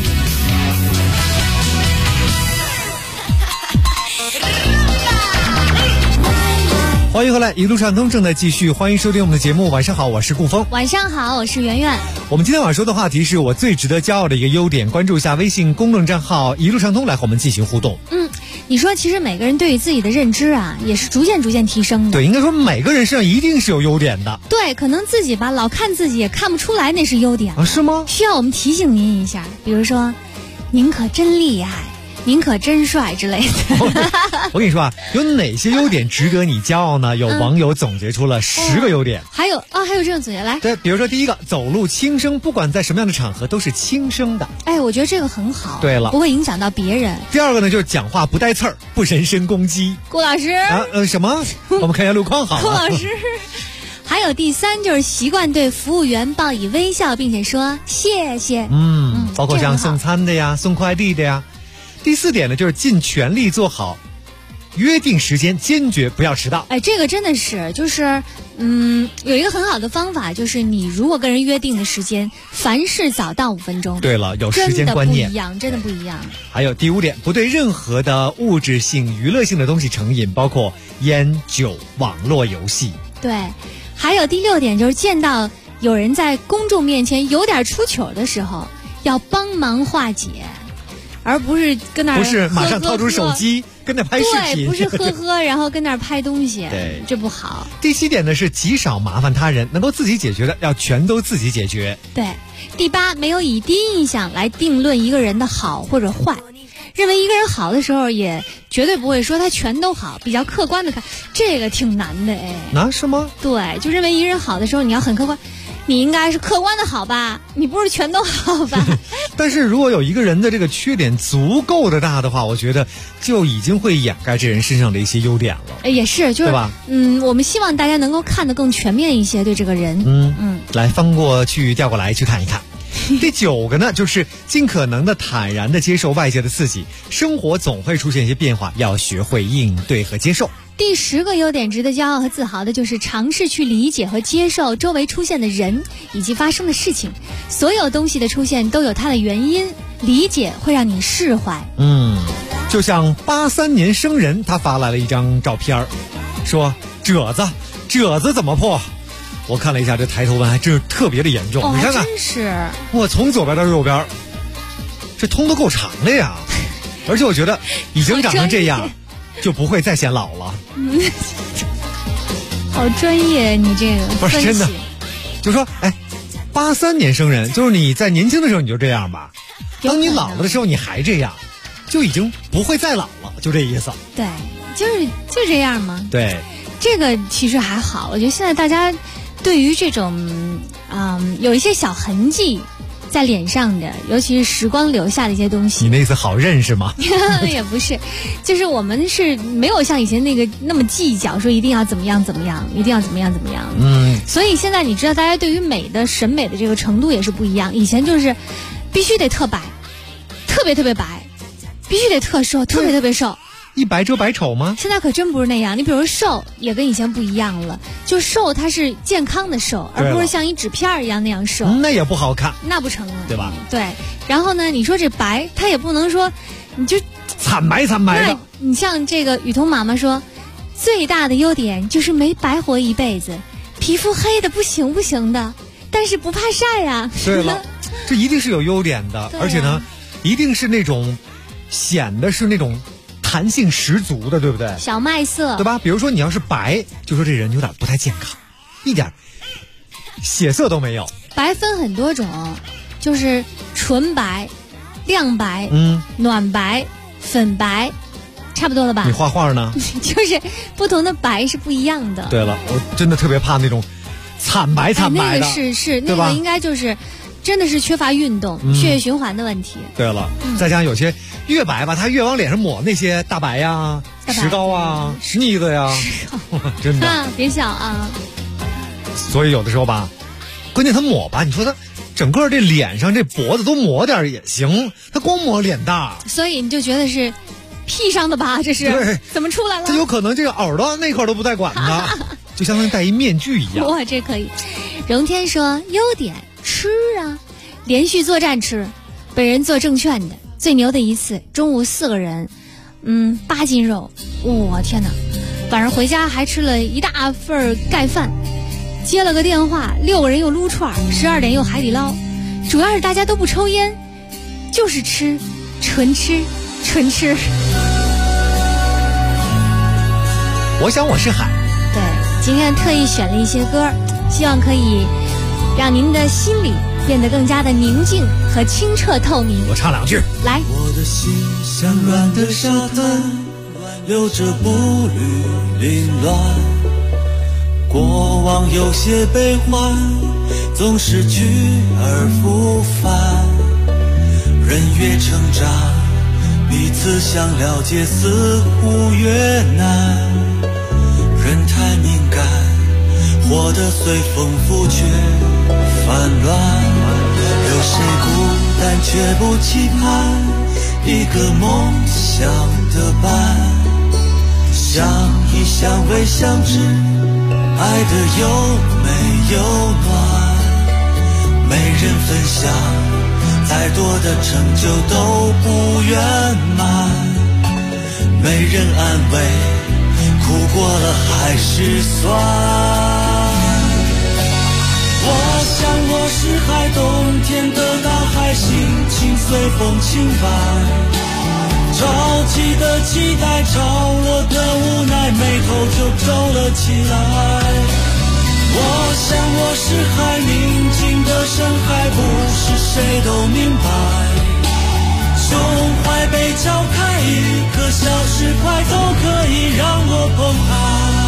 欢迎回来，一路畅通正在继续，欢迎收听我们的节目。晚上好，我是顾峰。 晚上好，我是圆圆。 我们今天晚上说的话题是我最值得骄傲的一个优点，关注一下微信公众账号一路畅通，来和我们进行互动。 你说其实每个人对于自己的认知啊，也是逐渐提升的。 对，应该说每个人身上一定是有优点的。 对，可能自己吧，老看自己也看不出来那是优点啊？是吗？ 需要我们提醒您一下，比如说，您可真厉害，您可真帅之类的。 我跟你说啊，有哪些优点值得你骄傲呢？有网友总结出了10个优点。 还有这种总结来。 对，比如说第一个，走路轻声，不管在什么样的场合都是轻声的。 我觉得这个很好。 对了， 不会影响到别人。 第二个呢，就是讲话不带刺儿，不人身攻击。 顾老师什么？我们看一下路况好了。 顾老师。还有第3就是习惯对服务员报以微笑，并且说谢谢。 包括像送餐的呀、送快递的呀。第4点呢，就是尽全力做好约定时间，坚决不要迟到。 这个真的是就是有一个很好的方法，就是你如果跟人约定的时间，凡事早到5分钟。 对了，有时间观念， 真的不一样。 还有第5点，不对任何的物质性、娱乐性的东西成瘾，包括烟酒、网络游戏。 对，还有第6点，就是见到有人在公众面前有点出糗的时候，要帮忙化解。而不是跟那儿不是马上掏出手机跟那拍视频， 对，不是然后跟那儿拍东西， 对， 这不好。 第7点呢是极少麻烦他人，能够自己解决的要全都自己解决。 对，第8，没有以第一印象来定论一个人的好或者坏，认为一个人好的时候，也绝对不会说他全都好，比较客观的看，这个挺难的。 难是吗？ 对，就认为一个人好的时候，你要很客观。你应该是客观的好吧，你不是全都好吧？ 但是如果有一个人的这个缺点足够的大的话，我觉得就已经会掩盖这人身上的一些优点了。 也是，就是对吧？ 我们希望大家能够看得更全面一些，对这个人。 来翻过去调过来去看一看。 第9个呢，就是尽可能的坦然的接受外界的刺激，生活总会出现一些变化，要学会应对和接受。 第10个优点值得骄傲和自豪的就是尝试去理解和接受周围出现的人以及发生的事情，所有东西的出现都有它的原因，理解会让你释怀。 就像83年生人，他发来了一张照片，说褶子怎么破？我看了一下这抬头纹还真是特别的严重，你看看， 真是我从左边到右边，这通都够长的呀，而且我觉得已经长成这样就不会再显老了。 好专业，你这个不是真的，就说83年生人，就是你在年轻的时候你就这样吧，当你老了的时候你还这样，就已经不会再老了，就这意思。 对，就这样嘛。 对， 这个其实还好，我觉得现在大家对于这种有一些小痕迹在脸上的，尤其是时光留下的一些东西。 你那意思好认识吗？ 也不是，就是我们是没有像以前那个那么计较，说一定要怎么样怎么样，一定要怎么样怎么样。所以现在你知道，大家对于美的审美的这个程度也是不一样。以前就是必须得特白，特别特别白，必须得特瘦，特别特别瘦。 一白遮百丑吗？ 现在可真不是那样。你比如瘦也跟以前不一样了，就瘦它是健康的瘦，而不是像一纸片一样那样瘦， 那也不好看， 那不成了， 对吧？ 对。然后呢，你说这白，它也不能说你就惨白的。 你像这个雨桐妈妈说，最大的优点就是没白活一辈子，皮肤黑的不行不行的，但是不怕晒呀。 对了，这一定是有优点的，而且呢，一定是那种显得是那种弹性十足的，对不对？ 小麦色， 对吧？比如说你要是白，就说这人有点不太健康，一点血色都没有。 白分很多种，就是纯白、亮白、暖白、粉白，差不多了吧？ 你画画呢？ 就是不同的白是不一样的。 对了，我真的特别怕那种惨白的。 那个是那个应该就是真的是缺乏运动、血液循环的问题。 对了，再加上有些越白吧，他越往脸上抹那些大白呀、石膏啊、腻子呀，真的。 别笑啊！ 所以有的时候吧，关键他抹吧，你说他整个这脸上这脖子都抹点也行，他光抹脸大， 所以你就觉得是 P 上的吧？这是怎么出来了？ 他有可能这个耳朵那块都不带管的，就相当于戴一面具一样。 哇，这可以。荣天说优点吃啊，连续作战吃，本人做证券的。最牛的一次，中午4个人，8斤肉，我天哪！晚上回家还吃了一大份盖饭，接了个电话，6个人又撸串，12点又海底捞，主要是大家都不抽烟，就是吃，纯吃，纯吃。 我想我是海。 对，今天特意选了一些歌，希望可以让您的心里变得更加的宁静和清澈透明。 我唱2句， 来。 我的心像软的沙滩，留着步履凌乱，过往有些悲欢，总是去而复返。人越成长，彼此想了解似乎越难。人太敏感，活得随风拂却烦乱。有谁孤单却不期盼一个梦想的伴？相依相偎相知，爱得又美又暖。没人分享，再多的成就都不圆满。没人安慰，哭过了还是酸。我想我是海，冬天的大海，心情随风轻摆。着急的期待，着了的无奈，眉头就皱了起来。我想我是海，宁静的深海，不是谁都明白。胸怀被敲开，一颗小石块都可以让我澎湃。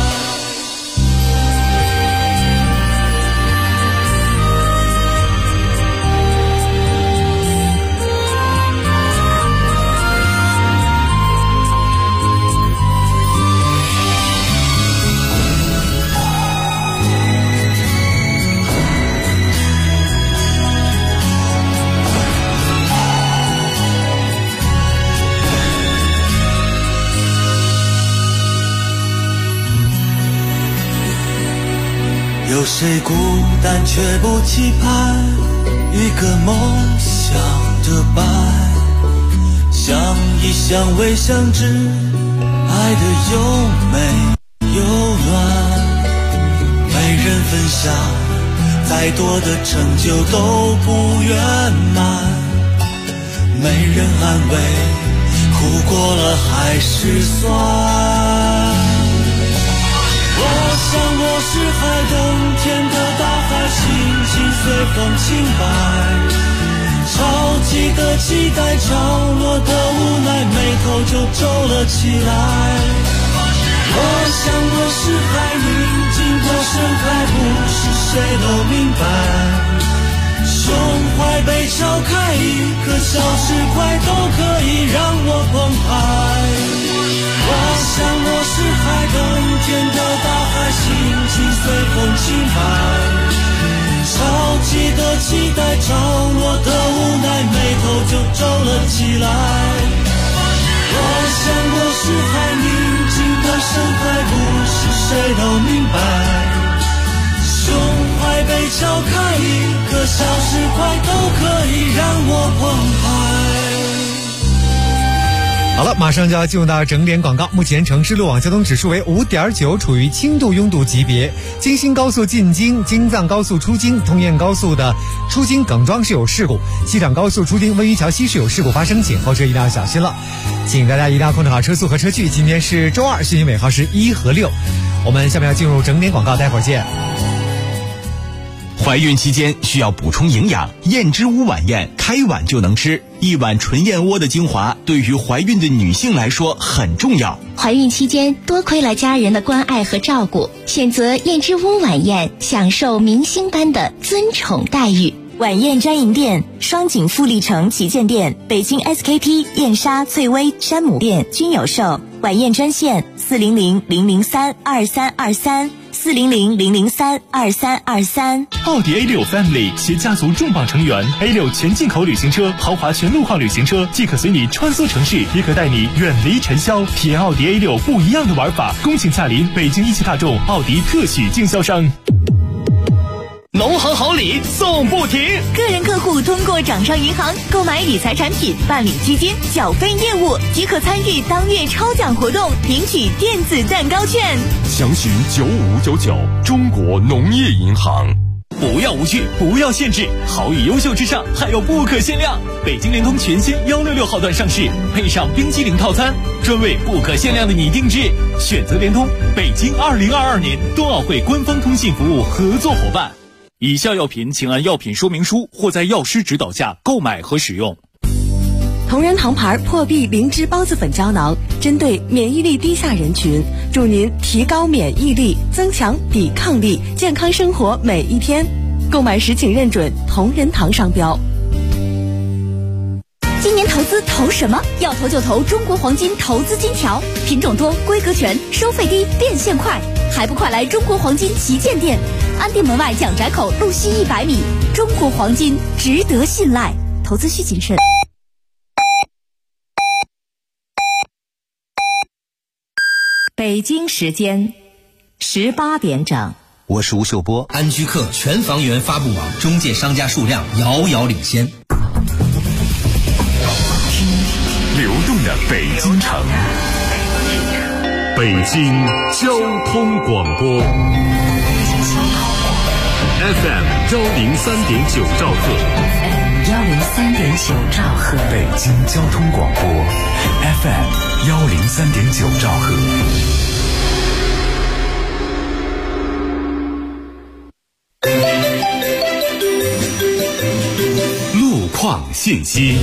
谁孤单却不期盼一个梦想的伴，相依相偎相知，爱的又美又暖。没人分享，再多的成就都不圆满。没人安慰，苦过了还是酸。我想我是海冬天的大海，心情随风轻摆，潮起的期待，潮落的无奈，眉头就皱了起来。我想我是海，宁静的盛开，不是谁都明白，胸怀被敲开，一颗小石块都可以让我澎湃。我想我是海，冬天的大海，心情随风轻摆，潮起的期待，潮落的无奈，眉头就皱了起来。我想我是海，宁静的盛开，不是谁都明白，胸怀被敲开，一颗小石块都可以让我澎湃。 好了，马上就要进入到整点广告。目前城市路网交通指数为5.9，处于轻度拥堵级别。京新高速进京、京藏高速出京、通燕高速的出京耿庄是有事故，西厂高速出京温榆桥西是有事故发生，请后车一定要小心了。请大家一定要控制好车速和车距。今天是周二，讯息尾号是1和6。我们下面要进入整点广告，待会儿见。 怀孕期间需要补充营养，燕之屋晚宴开碗就能吃。一碗纯燕窝的精华对于怀孕的女性来说很重要。 怀孕期间多亏了家人的关爱和照顾，选择燕之屋晚宴，享受明星般的尊宠待遇。 晚宴专营店：双井富力城旗舰店、北京 SKP、燕莎、翠微、山姆店均有售。晚宴专线400-003-2323，400-003-2323。 奥迪 A6 Family 携家族重磅成员 A6 全进口旅行车、豪华全路况旅行车，既可随你穿梭城市，也可带你远离尘嚣，体验奥迪 A6 不一样的玩法。恭请驾临北京一汽大众奥迪特许经销商。 农行好礼送不停， 个人客户通过掌上银行购买理财产品、办理基金、缴费业务，即可参与当月抽奖活动，领取电子蛋糕券。 详询9599，中国农业银行。 不要无趣，不要限制，好与优秀之上还有不可限量。北京联通全新166号段上市，配上冰淇淋套餐，专为不可限量的你定制。选择联通，北京2022年冬奥会官方通信服务合作伙伴。以下药品请按药品说明书或在药师指导下购买和使用。 同仁堂牌破壁灵芝孢子粉胶囊，针对免疫力低下人群，助您提高免疫力，增强抵抗力，健康生活每一天。购买时请认准同仁堂商标。 今年投资投什么？要投就投中国黄金投资金条，品种多，规格全，收费低，变现快，还不快来中国黄金旗舰店，安定门外蒋宅口路西100米。中国黄金值得信赖，投资需谨慎。 北京时间18点整。 我是吴秀波。 安居客全房源发布网中介商家数量遥遥领先。 流动的北京城，北京交通广播 FM 103.9兆赫 103.9兆赫， 北京交通广播 FM 103.9兆赫。路况信息。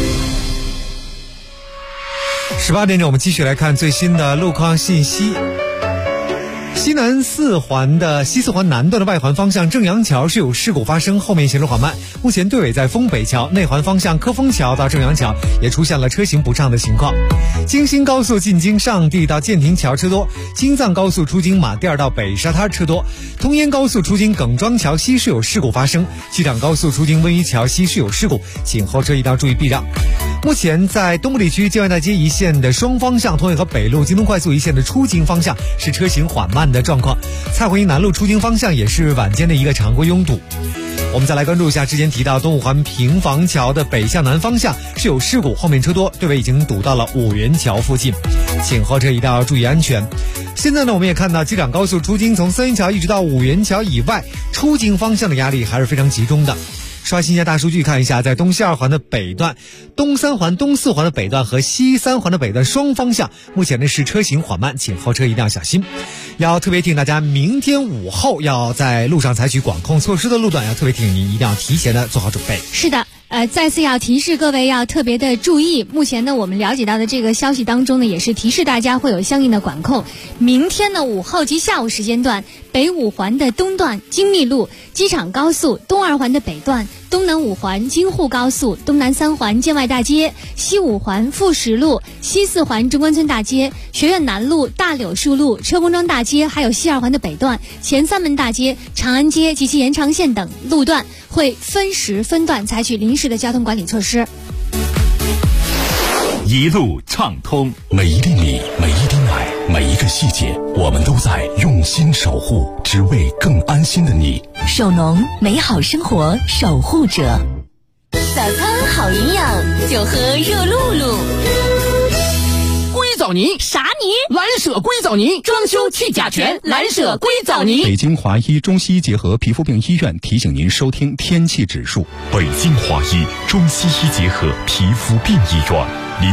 18点整，我们继续来看最新的路况信息。西南四环的西四环南段的外环方向正阳桥是有事故发生，后面行驶缓慢，目前队尾在丰北桥，内环方向科丰桥到正阳桥也出现了车行不畅的情况。京新高速进京上地到建亭桥车多，京藏高速出京马甸到北沙滩车多，通燕高速出京耿庄桥西是有事故发生，西厂高速出京温榆桥西是有事故，请后车一定要注意避让。 目前在东部地区建外大街一线的双方向，同远河北路京东快速一线的出京方向是车行缓慢的状况，蔡回营南路出京方向也是晚间的一个常规拥堵。我们再来关注一下之前提到东五环平房桥的北向南方向是有事故，后面车多，队尾已经堵到了五元桥附近，请后车一定要注意安全。现在呢，我们也看到机场高速出京从三元桥一直到五元桥以外，出京方向的压力还是非常集中的。刷新一下大数据，看一下在东西二环的北段、东三环、东四环的北段和西三环的北段双方向，目前呢是车行缓慢，请后车一定要小心。要特别提醒大家，明天午后要在路上采取管控措施的路段，要特别提醒您一定要提前的做好准备。 是的。再次要提示各位要特别的注意，目前呢我们了解到的这个消息当中呢，也是提示大家会有相应的管控。明天呢午后及下午时间段，北五环的东段京密路、机场高速、东二环的北段、东南五环京沪高速、东南三环建外大街、西五环富实路、西四环中关村大街、学院南路、大柳树路、车公庄大街，还有西二环的北段、前三门大街、长安街及其延长线等路段会分时分段采取临时的交通管理措施。 一路畅通， 每一粒米，每一滴奶，每一个细节，我们都在用心守护，只为更安心的你。 首农，美好生活守护者。早餐好营养，就喝热露露。 硅藻泥啥泥？ 蓝舍硅藻泥，装修去甲醛，蓝舍硅藻泥。 北京华医中西医结合皮肤病医院提醒您收听天气指数。 北京华医中西医结合皮肤病医院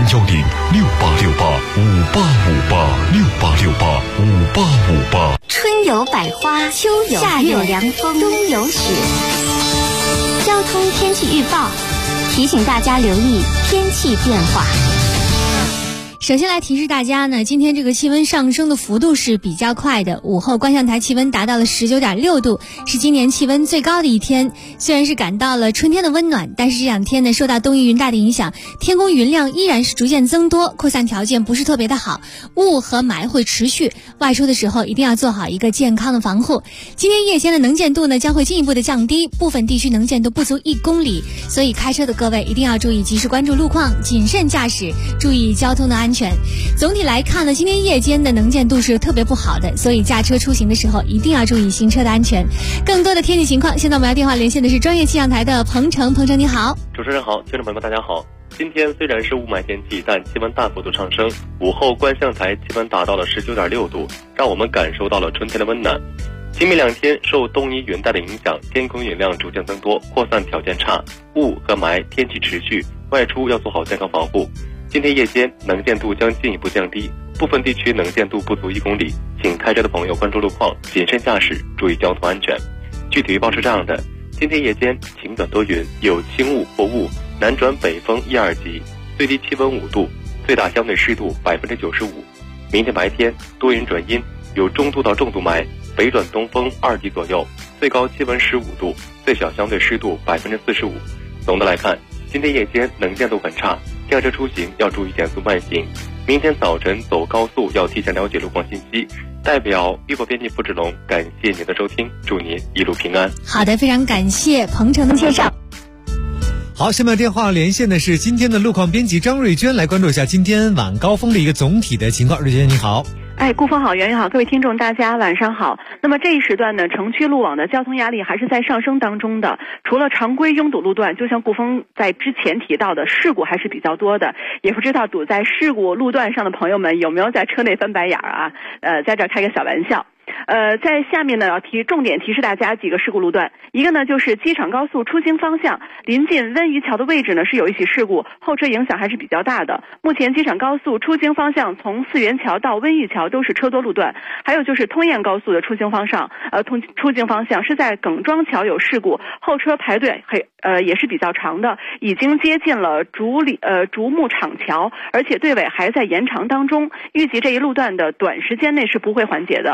，01068685868586858。 春有百花，秋有夏有凉风，冬有雪。交通天气预报提醒大家留意天气变化。 首先来提示大家呢，今天这个气温上升的幅度是比较快的，午后观象台气温达到了19.6度，是今年气温最高的一天。虽然是感到了春天的温暖，但是这两天呢，受到东移云带的影响，天空云量依然是逐渐增多，扩散条件不是特别的好，雾和霾会持续，外出的时候一定要做好一个健康的防护。今天夜间的能见度呢将会进一步的降低，部分地区能见度不足1公里，所以开车的各位一定要注意及时关注路况，谨慎驾驶，注意交通的安全。总体来看呢，今天夜间的能见度是特别不好的，所以驾车出行的时候一定要注意行车的安全。更多的天气情况，现在我们要电话连线的是专业气象台的彭程。彭程你好。 主持人好，听众朋友们大家好。今天虽然是雾霾天气，但气温大幅度上升，午后观象台气温达到了19.6度，让我们感受到了春天的温暖。今明两天受东移云带的影响，天空云量逐渐增多，扩散条件差，雾和霾天气持续，外出要做好健康防护。今天夜间能见度将进一步降低，部分地区能见度不足1公里，请开车的朋友关注路况，谨慎驾驶，注意交通安全。具体预报是这样的：今天夜间晴转多云，有轻雾或雾，南转北风1、2级，最低气温5度，最大相对湿度95%。明天白天多云转阴，有中度到重度霾，北转东风2级左右，最高气温15度，最小相对湿度45%。总的来看，今天夜间能见度很差，驾车出行要注意减速慢行。明天早晨走高速要提前了解路况信息。代表预报编辑付志龙，感谢您的收听，祝您一路平安。 好的，非常感谢彭程的介绍。 好，下面电话连线的是今天的路况编辑张瑞娟，来关注一下今天晚高峰的一个总体的情况。瑞娟你好。 顾峰好，袁宇好，各位听众大家晚上好。那么这一时段呢，城区路网的交通压力还是在上升当中的，除了常规拥堵路段，就像顾峰在之前提到的，事故还是比较多的。也不知道堵在事故路段上的朋友们有没有在车内翻白眼啊？在这儿开个小玩笑。在下面呢要重点提示大家几个事故路段，一个呢就是机场高速出京方向临近温榆桥的位置呢是有一起事故，后车影响还是比较大的。目前机场高速出京方向从四元桥到温榆桥都是车多路段，还有就是通燕高速的出京方向是在耿庄桥有事故，后车排队也是比较长的，已经接近了竹木厂桥，而且队尾还在延长当中，预计这一路段的短时间内是不会缓解的，所以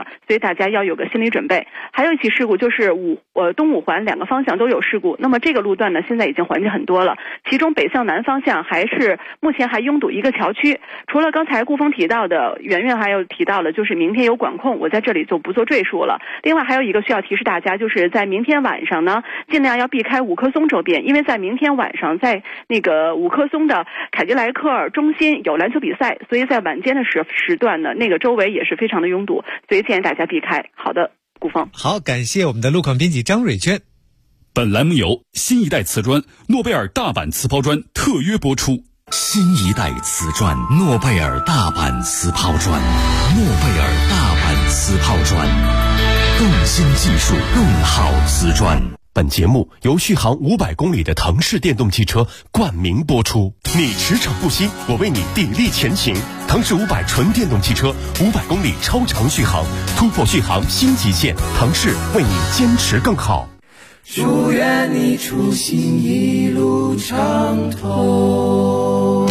大家要有个心理准备。还有一起事故就是东五环2个方向都有事故，那么这个路段呢现在已经缓解很多了，其中北向南方向目前还拥堵一个桥区。除了刚才顾峰提到的，圆圆还有提到了就是明天有管控，我在这里就不做赘述了。另外还有一个需要提示大家，就是在明天晚上呢尽量要避开五棵松周边，因为在明天晚上在那个五棵松的凯迪莱克尔中心有篮球比赛，所以在晚间的时段呢那个周围也是非常的拥堵，所以建议大家避开。好的，顾峰。 好，感谢我们的路况编辑张蕊娟。 本栏目由新一代瓷砖诺贝尔大阪瓷抛砖特约播出。 新一代瓷砖诺贝尔大阪瓷抛砖，诺贝尔大阪瓷抛砖，更新技术，更好瓷砖。本节目由续航500公里的腾势电动汽车冠名播出。你驰骋不息，我为你砥砺前行。腾势500纯电动汽车，500公里超长续航，突破续航新极限。腾势为你坚持更好。 祝愿你出行一路畅通。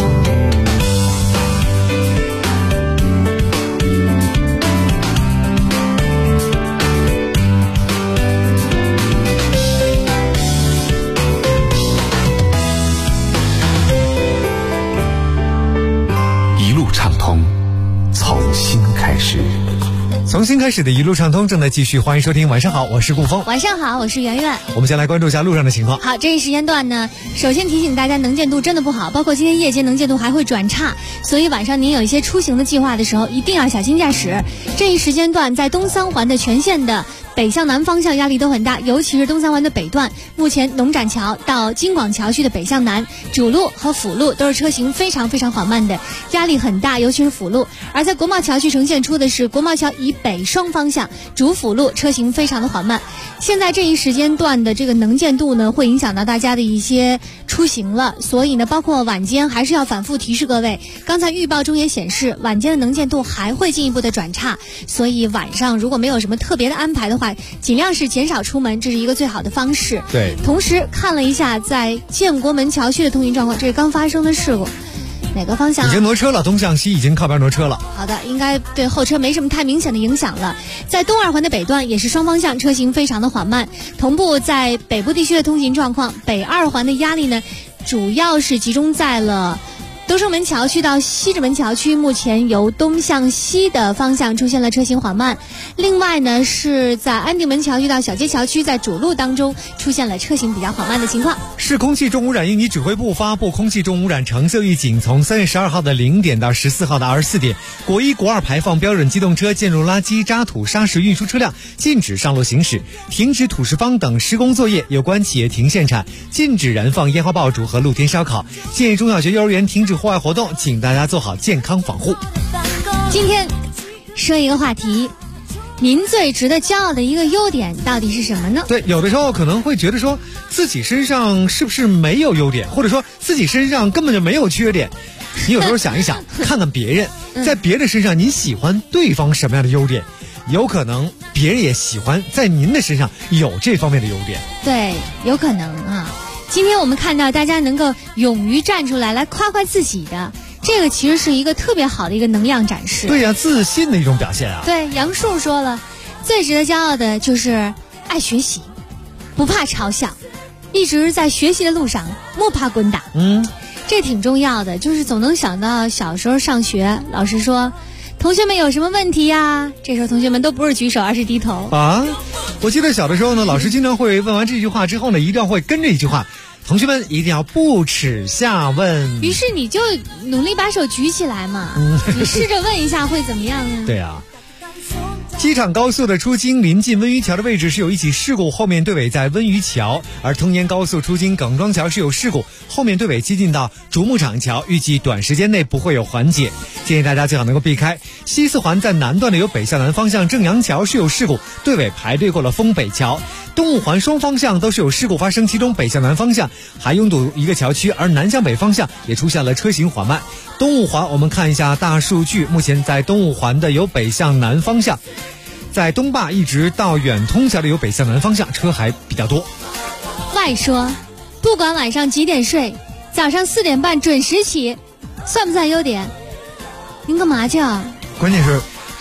一路畅通，从新开始。 从新开始的一路畅通正在继续，欢迎收听。晚上好，我是顾峰。 晚上好，我是圆圆。 我们先来关注一下路上的情况。 好，这一时间段呢，首先提醒大家能见度真的不好，包括今天夜间能见度还会转差，所以晚上您有一些出行的计划的时候，一定要小心驾驶。这一时间段在东三环的全线的北向南方向压力都很大，尤其是东三环的北段，目前农展桥到金广桥区的北向南主路和辅路都是车行非常非常缓慢的，压力很大，尤其是辅路。而在国贸桥区呈现出的是国贸桥以北双方向主辅路车行非常的缓慢。现在这一时间段的这个能见度呢，会影响到大家的一些出行了，所以呢，包括晚间还是要反复提示各位。刚才预报中也显示，晚间的能见度还会进一步的转差，所以晚上如果没有什么特别的安排的话，尽量是减少出门，这是一个最好的方式。 对， 同时看了一下在建国门桥区的通行状况，这是刚发生的事故。哪个方向？ 已经挪车了，东向西已经靠边挪车了。 好的，应该对后车没什么太明显的影响了。在东二环的北段也是双方向车行非常的缓慢，同步在北部地区的通行状况，北二环的压力呢，主要是集中在了东胜门桥区到西直门桥区，目前由东向西的方向出现了车行缓慢。另外呢，是在安定门桥区到小街桥区，在主路当中出现了车行比较缓慢的情况。 市空气重污染应急指挥部发布空气重污染橙色预警，从3月12号的0点到14号的24点，国1、国2排放标准机动车、建筑垃圾、渣土、砂石运输车辆禁止上路行驶，停止土石方等施工作业，有关企业停现产，禁止燃放烟花爆竹和露天烧烤，建议中小学、幼儿园停止户外活动，请大家做好健康防护。 今天说一个话题，您最值得骄傲的一个优点到底是什么呢？ 对，有的时候可能会觉得说自己身上是不是没有优点，或者说自己身上根本就没有缺点。你有时候想一想，看看别人，在别人身上你喜欢对方什么样的优点，有可能别人也喜欢在您的身上有这方面的优点。 对，有可能啊。今天我们看到大家能够勇于站出来夸夸自己的，这个其实是一个特别好的一个能量展示。 对呀，自信的一种表现啊。 对，杨树说了，最值得骄傲的就是爱学习，不怕嘲笑，一直在学习的路上，摸爬滚打。这挺重要的，就是总能想到小时候上学，老师说同学们有什么问题呀？这时候同学们都不是举手，而是低头啊。我记得小的时候呢，老师经常会问完这句话之后呢，一定会跟着一句话，同学们一定要不耻下问。 于是你就努力把手举起来嘛，你试着问一下会怎么样呢？ 对啊。机场高速的出京临近温榆桥的位置是有一起事故，后面对尾在温榆桥；而通燕高速出京耿庄桥是有事故，后面对尾接近到竹牧场桥，预计短时间内不会有缓解，建议大家最好能够避开。西四环在南段的有北向南方向正阳桥是有事故，对尾排队过了丰北桥。东五环双方向都是有事故发生，其中北向南方向还拥堵一个桥区，而南向北方向也出现了车行缓慢。东五环我们看一下大数据，目前在东五环的有北向南方向，在东坝一直到远通桥的有北向南方向车还比较多。 外说不管晚上几点睡，早上4点半准时起，算不算优点？您干嘛去啊？ 关键是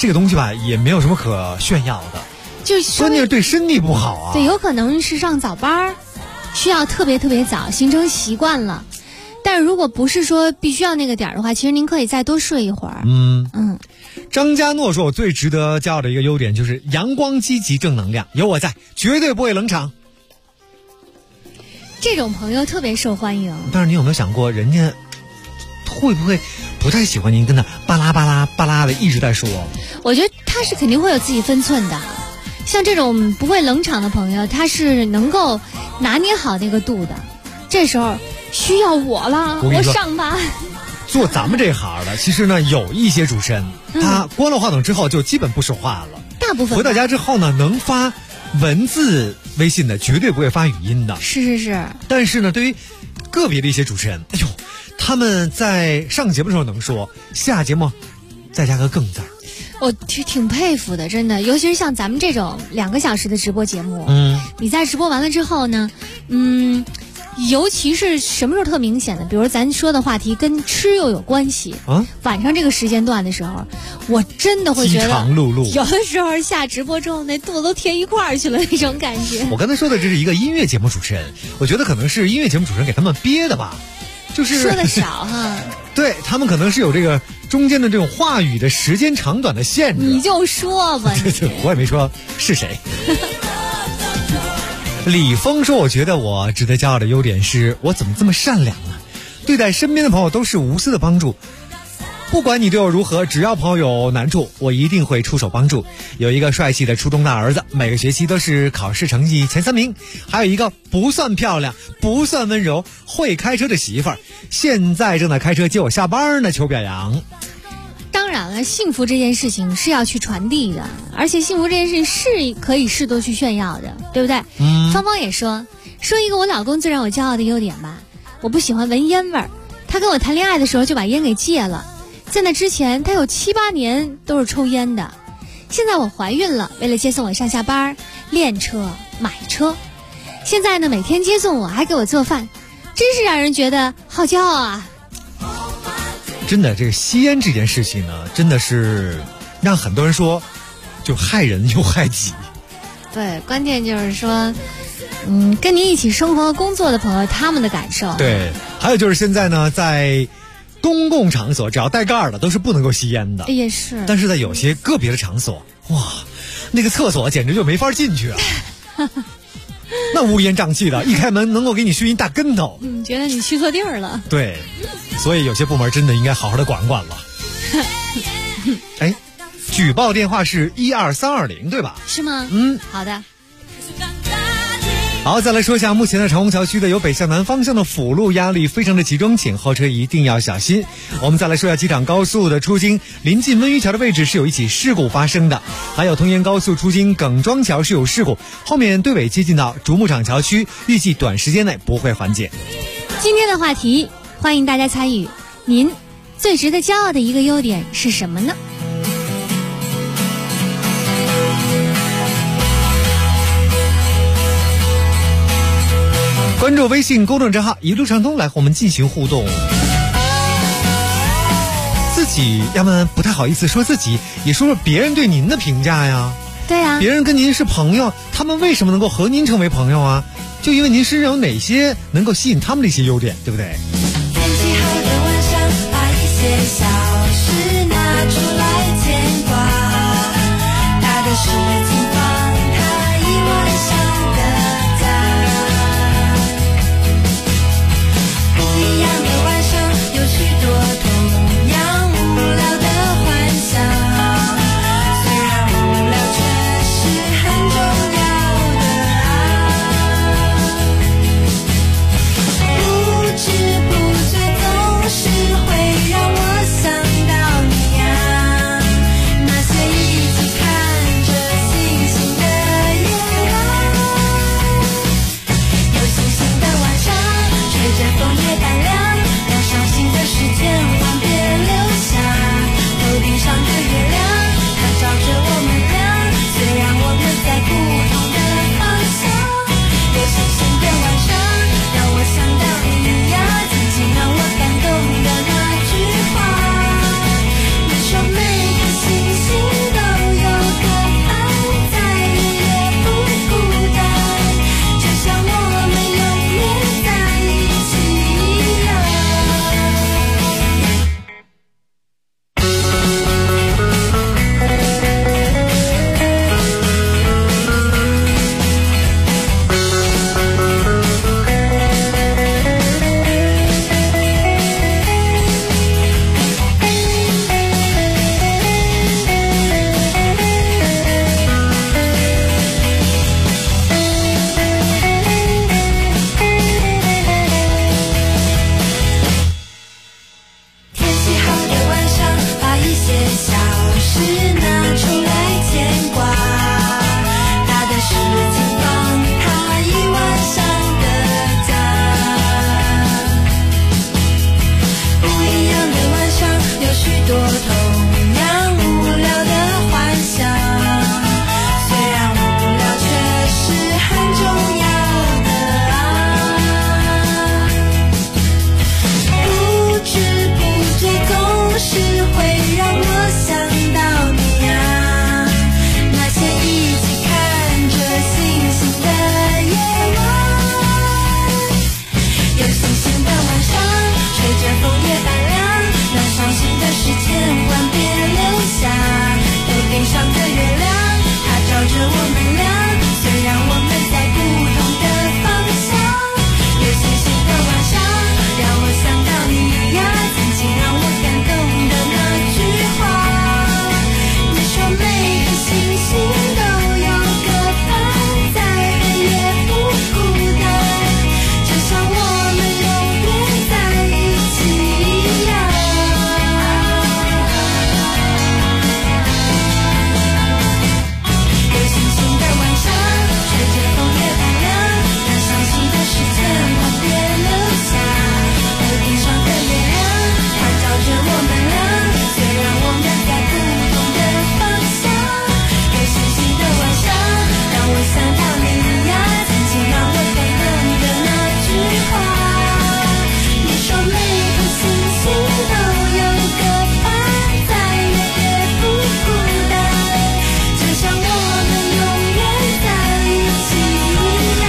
这个东西吧也没有什么可炫耀的， 就是关键是对身体不好啊。 对，有可能是上早班，需要特别早，形成习惯了。但是如果不是说必须要那个点的话，其实您可以再多睡一会儿。 张家诺说，我最值得骄傲的一个优点就是阳光、积极、正能量，有我在，绝对不会冷场。 这种朋友特别受欢迎。 但是你有没有想过，人家会不会不太喜欢您跟他巴拉巴拉巴拉的一直在说？ 我觉得他是肯定会有自己分寸的。像这种不会冷场的朋友，他是能够拿捏好那个度的。这时候需要我了，我上吧。 做咱们这行的，其实呢有一些主持人，他关了话筒之后就基本不说话了。 大部分回到家之后呢，能发文字微信的，绝对不会发语音的。 是。 但是呢，对于个别的一些主持人，哎呦，他们在上节目的时候能说，下节目再加个更字儿。 我挺佩服的，真的，尤其是像咱们这种2个小时的直播节目，你在直播完了之后呢，尤其是什么时候特明显的，比如咱说的话题跟吃又有关系晚上这个时间段的时候，我真的会觉得饥肠辘辘， 有的时候下直播之后那肚子都填一块儿去了那种感觉。 我刚才说的这是一个音乐节目主持人，我觉得可能是音乐节目主持人给他们憋的吧，就是说的少哈。 对，他们可能是有这个中间的这种话语的时间长短的限制。 你就说吧。 我也没说是谁。李峰说，我觉得我值得骄傲的优点是我怎么这么善良啊，对待身边的朋友都是无私的帮助，不管你对我如何，只要朋友有难处，我一定会出手帮助。有一个帅气的初中大儿子，每个学期都是考试成绩前3名，还有一个不算漂亮不算温柔会开车的媳妇儿，现在正在开车接我下班呢，求表扬。 当然了，幸福这件事情是要去传递的，而且幸福这件事是可以适度去炫耀的，对不对？芳芳也说一个我老公最让我骄傲的优点吧，我不喜欢闻烟味儿，他跟我谈恋爱的时候就把烟给戒了，在那之前他有7、8年都是抽烟的。现在我怀孕了，为了接送我上下班，练车买车，现在呢每天接送我还给我做饭，真是让人觉得好骄傲啊。 真的，这个吸烟这件事情呢，真的是让很多人说就害人又害己。 对，关键就是说跟你一起生活工作的朋友他们的感受。 对，还有就是现在呢，在公共场所只要带盖的都是不能够吸烟的。 也是。 但是在有些个别的场所，哇，那个厕所简直就没法进去啊。那乌烟瘴气的，一开门能够给你熏一大跟头。 觉得你去错地儿了。 对，所以有些部门真的应该好好的管管了。哎，举报电话是12320，对吧？ 是吗？好的。 好，再来说一下目前的长虹桥区的有北向南方向的辅路压力非常的集中，请后车一定要小心。我们再来说一下机场高速的出京临近温榆桥的位置是有一起事故发生的，还有通燕高速出京耿庄桥是有事故，后面对尾接近到竹牧场桥区，预计短时间内不会缓解。 今天的话题欢迎大家参与，您最值得骄傲的一个优点是什么呢？ 关注微信公众账号一路畅通来和我们进行互动。自己要么不太好意思说自己，也说说别人对您的评价呀。 对呀， 别人跟您是朋友，他们为什么能够和您成为朋友啊？就因为您身上有哪些能够吸引他们的一些优点，对不对？ 天气好的晚上，把一些小事拿出来牵挂，大的事情放他意外想得大。不一样的晚上，有许多同样无聊的幻想，虽然无聊却是很重要的啊。不知不着我们俩，虽然我们在不同的方向。有星星的晚上，让我想到你呀，曾经让我感动的那句话。你说每个星星都有个伴，再远也不孤单，就像我们永远在一起一样。有星星的晚上，吹着风也荡漾，让伤心的时间我别留下。头顶上的月亮，它照着我们俩，虽然我们在不同的方向。有星星的晚上，让我想到你呀，曾经让我感动的那句话。你说每个星星都有个伴，再远也不孤单，就像我们永远在一起一样。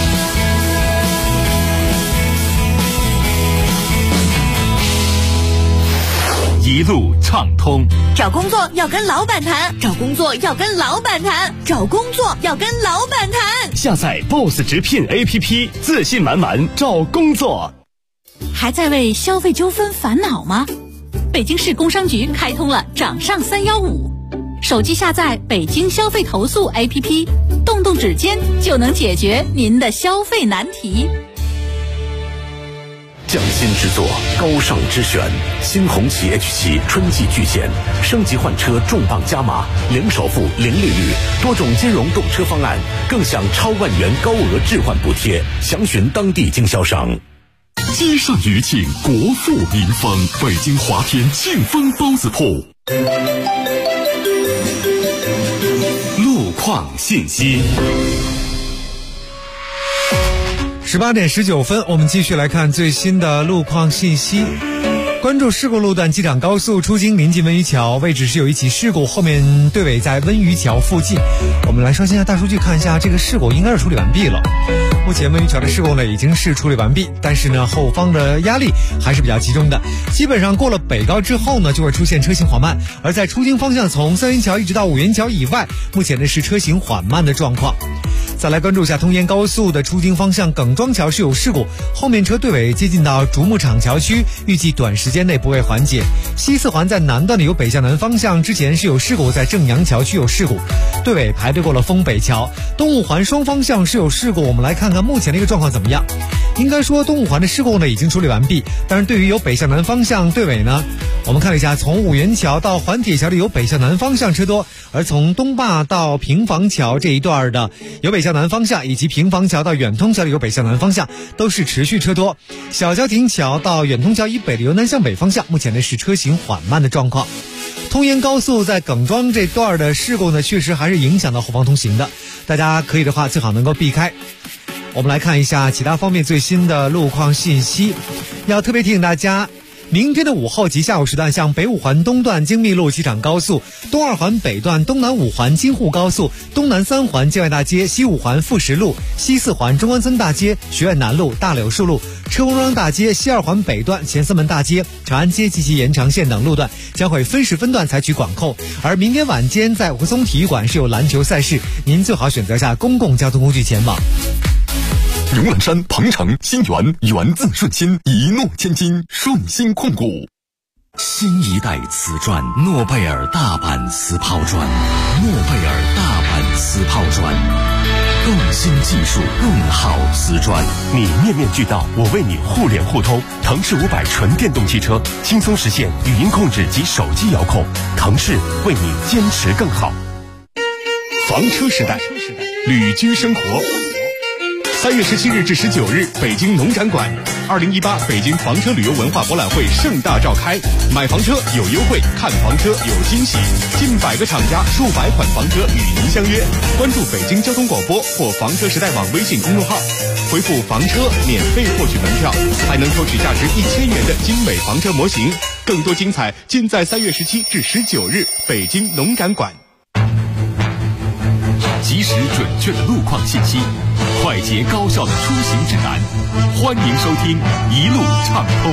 一路畅通。 找工作要跟老板谈，找工作要跟老板谈，找工作要跟老板谈。 下载 BOSS 直聘 APP， 自信满满找工作。 还在为消费纠纷烦恼吗？北京市工商局开通了掌上315，手机下载北京消费投诉 APP， 动动指尖就能解决您的消费难题。 匠心之作，高尚之选，新红旗 H7 春季巨献，升级换车重磅加码，零首付、零利率，多种金融动车方案，更享超万元高额置换补贴，详询当地经销商。 积善余庆，国富民丰，北京华天庆丰包子铺。路况信息。 18点19分，我们继续来看最新的路况信息。关注事故路段，机场高速出京临近温榆桥，位置是有一起事故，后面队尾在温榆桥附近。我们来刷新一下大数据，看一下这个事故应该是处理完毕了。目前温榆桥的事故呢已经是处理完毕，但是呢后方的压力还是比较集中的，基本上过了北高之后呢就会出现车行缓慢，而在出京方向从三元桥一直到五元桥以外，目前呢是车行缓慢的状况。再来关注一下通燕高速的出京方向，耿庄桥是有事故，后面车队尾接近到竹木厂桥区，预计短时间内不会缓解。西四环在南段的有北向南方向之前是有事故，在正阳桥区有事故，队尾排队过了丰北桥。东五环双方向是有事故，我们来看看目前的一个状况怎么样。应该说东五环的事故呢已经处理完毕，但是对于有北向南方向队尾呢，我们看了一下，从五元桥到环铁桥的有北向南方向车多，而从东坝到平房桥这一段的有北向南方向，以及平房桥到远通桥的有北向南方向都是持续车多。小桥亭桥到远通桥以北的由南向北方向，目前呢是车行缓慢的状况。通燕高速在耿庄这段的事故呢，确实还是影响到后方通行的，大家可以的话最好能够避开。我们来看一下其他方面最新的路况信息，要特别提醒大家，明天的午后及下午时段，向北五环东段京密路机场高速、东二环北段东南五环京沪高速、东南三环建外大街、西五环富石路、西四环中关村大街、学院南路、大柳树路、车公庄大街、西二环北段前四门大街、长安街及其延长线等路段将会分时分段采取管控。而明天晚间在吴淞体育馆是有篮球赛事，您最好选择下公共交通工具前往。 荣览山、鹏程、新源，源自顺心，一诺千金，顺心控股。 新一代瓷砖，诺贝尔大阪瓷抛砖，诺贝尔大阪瓷抛砖，更新技术，更好瓷砖。 你面面俱到，我为你互联互通。腾势500纯电动汽车，轻松实现语音控制及手机遥控。腾势为你坚持更好。 房车时代，旅居生活。3月17日至19日，北京农展馆，2018北京房车旅游文化博览会盛大召开。买房车有优惠，看房车有惊喜，近100个厂家，数百款房车与您相约。关注北京交通广播或房车时代网微信公众号，回复房车免费获取门票，还能抽取价值1000元的精美房车模型。更多精彩尽在3月17至19日北京农展馆。及时准确的路况信息，快捷高效的出行指南，欢迎收听一路畅通。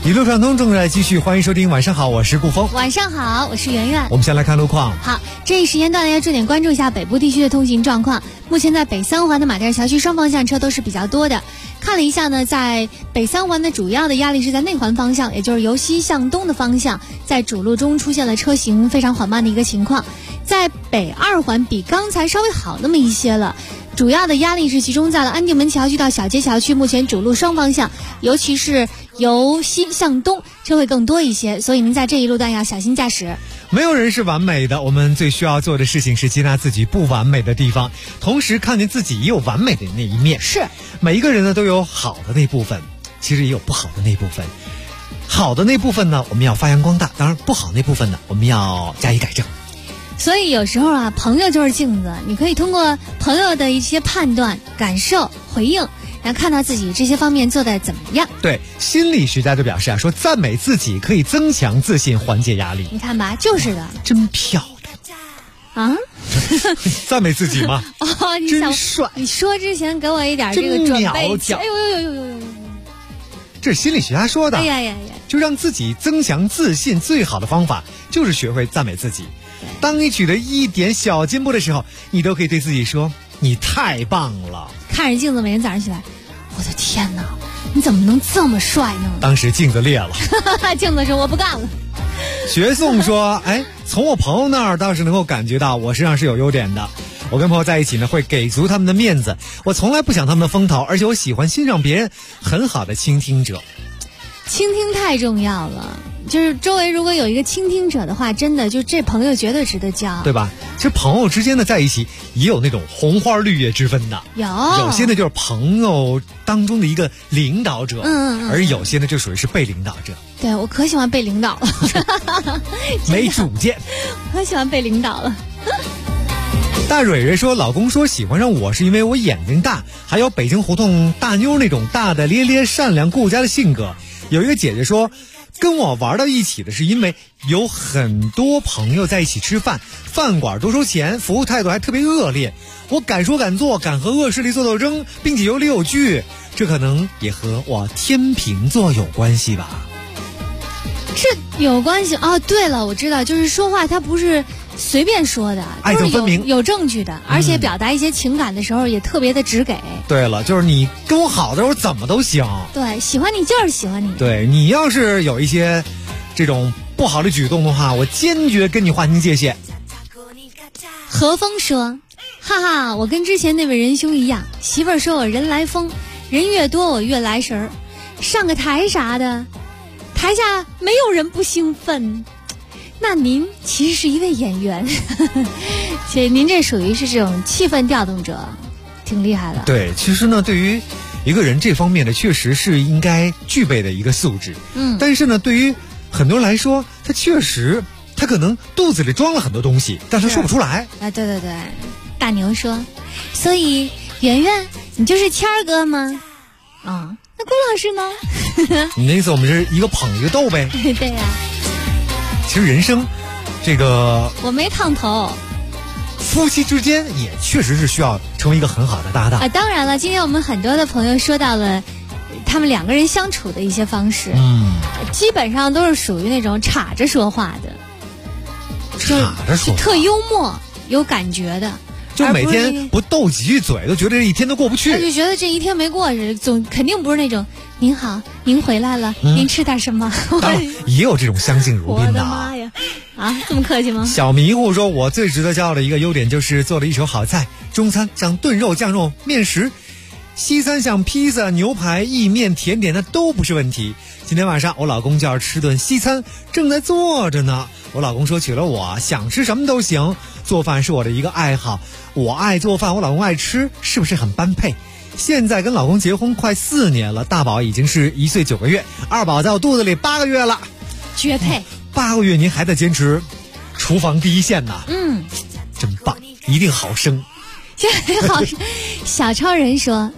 一路畅通正在继续，欢迎收听。晚上好，我是顾峰。 晚上好，我是圆圆。 我们先来看路况。 好，这一时间段要重点关注一下北部地区的通行状况。目前在北三环的马甸桥区双方向车都是比较多的。看了一下呢，在北三环的主要的压力是在内环方向，也就是由西向东的方向，在主路中出现了车行非常缓慢的一个情况。在北二环比刚才稍微好那么一些了。主要的压力是集中在了安定门桥区到小街桥区，目前主路双方向，尤其是由西向东车会更多一些，所以您在这一路段要小心驾驶。 没有人是完美的，我们最需要做的事情是接纳自己不完美的地方，同时看见自己也有完美的那一面。 是， 每一个人呢都有好的那部分，其实也有不好的那部分。好的那部分呢，我们要发扬光大；当然，不好那部分呢，我们要加以改正。 所以有时候啊，朋友就是镜子，你可以通过朋友的一些判断、感受、回应，然后看到自己这些方面做得怎么样。 对，心理学家就表示啊，说赞美自己可以增强自信，缓解压力。 你看吧，就是的， 真漂亮啊！赞美自己吗？ 哦，你想真帅！ 你说之前给我一点这个准备。哎呦！ 这是心理学家说的。 哎呀！ 就让自己增强自信，最好的方法就是学会赞美自己。当你取得一点小进步的时候，你都可以对自己说：“你太棒了。” 看着镜子，每天早上起来，我的天哪，你怎么能这么帅呢？ 当时镜子裂了。 镜子说：“我不干了。” 学颂说：“从我朋友那儿倒是能够感觉到我身上是有优点的。我跟朋友在一起呢，会给足他们的面子。我从来不想他们的风头，而且我喜欢欣赏别人很好的倾听者。” 倾听太重要了，就是周围如果有一个倾听者的话，真的就这朋友绝对值得交， 对吧？其实朋友之间的在一起也有那种红花绿叶之分的，有些呢就是朋友当中的一个领导者，而有些呢就属于是被领导者。 对，我可喜欢被领导了， 没主见， 我可喜欢被领导了。 大蕊蕊说，老公说喜欢上我是因为我眼睛大，还有北京胡同大妞那种大大咧咧、善良顾家的性格。有一个姐姐说，跟我玩到一起的是因为有很多朋友在一起吃饭，饭馆多收钱，服务态度还特别恶劣。我敢说敢做，敢和恶势力做斗争，并且有理有据，这可能也和我天秤座有关系吧。 这有关系哦。对了，我知道，就是说话他不是随便说的， 爱憎分明， 有证据的，而且表达一些情感的时候也特别的直给。 对了，就是你跟我好的时候怎么都行。 对，喜欢你就是喜欢你。 对，你要是有一些这种不好的举动的话，我坚决跟你划清界限。 何风说，哈哈，我跟之前那位仁兄一样，媳妇儿说我人来疯，人越多我越来神儿，上个台啥的，台下没有人不兴奋。那您其实是一位演员，且您这属于是这种气氛调动者，挺厉害的。 对，其实呢，对于一个人这方面的确实是应该具备的一个素质。但是呢，对于很多人来说，他可能肚子里装了很多东西，但他说不出来。 啊，对，大牛说，所以圆圆，你就是谦儿哥吗？啊，那顾老师呢？ 你那意思我们是一个捧一个逗呗？ 对呀。 其实人生，这个我没烫头， 夫妻之间也确实是需要成为一个很好的搭档啊。当然了，今天我们很多的朋友说到了他们两个人相处的一些方式，基本上都是属于那种插着说话的，就特幽默、有感觉的。 就每天不斗几句嘴，都觉得这一天都过不去。 就觉得这一天没过似的，肯定不是那种您好，您回来了，您吃点什么？ 也有这种相敬如宾的。 我的妈呀！啊，这么客气吗？ 小迷糊说，我最值得骄傲的一个优点就是做了一手好菜，中餐像炖肉、酱肉、面食，西餐像披萨、牛排、意面、甜点，那都不是问题。今天晚上我老公就要吃顿西餐，正在做着呢。我老公说娶了我，想吃什么都行，做饭是我的一个爱好。我爱做饭，我老公爱吃，是不是很般配？现在跟老公结婚快4年了，大宝已经是1岁9个月，二宝在我肚子里8个月了， 绝配。 8个月您还在坚持厨房第一线呢，真棒，一定好生。 好，小超人说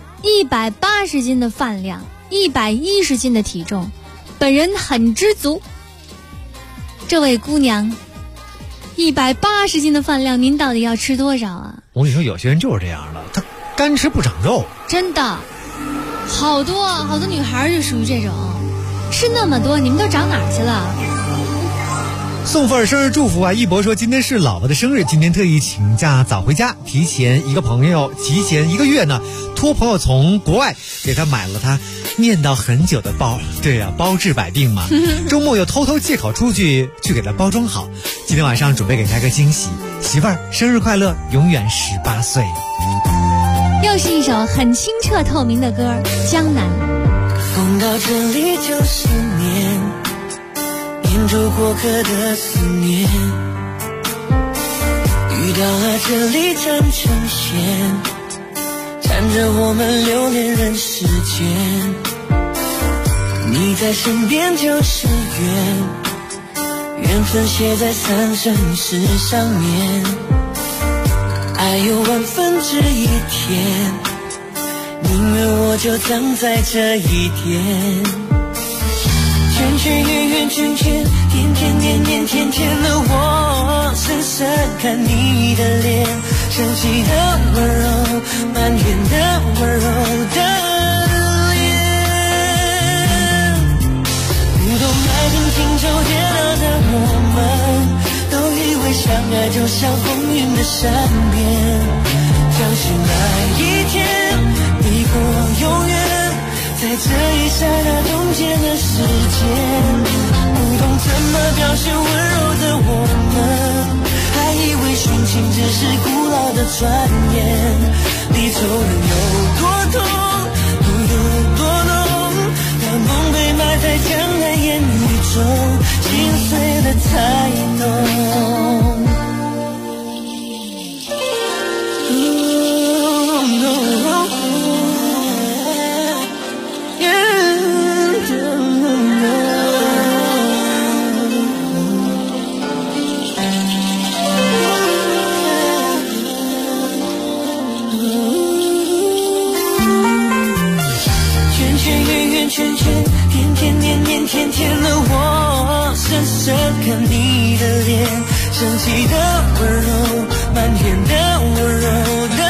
180斤的饭量，110斤的体重，本人很知足。这位姑娘，180斤的饭量，您到底要吃多少啊？ 我跟你说，有些人就是这样的，他干吃不长肉。 真的，好多女孩就属于这种， 是那么多，你们都找哪儿去了？ 送份生日祝福啊！一博说今天是老婆的生日，今天特意请假早回家，提前1个月呢，托朋友从国外给他买了他念叨很久的包。对啊，包治百病嘛。周末又偷偷借口出去给他包装好，今天晚上准备给他个惊喜。媳妇儿生日快乐，永远18岁。 又是一首很清澈透明的歌，江南。 风到这里就是念，念住过客的思念，雨到了这里缠成线，缠着我们留恋人世间。你在身边就是缘，缘分写在三生石上面，爱有万分之一甜，宁愿我就葬在这一天。圈圈圆圆圈圈，天天年年天天的我，深深看你的脸，生气的温柔，埋怨的温柔的脸。不懂爱恨情仇跌倒的我们，都以为相爱就像风云的善变，相信那一天抵过永远，在这一刹那冻结的时间，不懂怎么表现温柔的我们，还以为殉情只是古老的传言。离愁能有多痛，痛有多浓，当梦被埋在江南烟雨中，心碎了才浓。圈圈天天年年天天的我，深深看你的脸，生气的温柔，埋怨的温柔的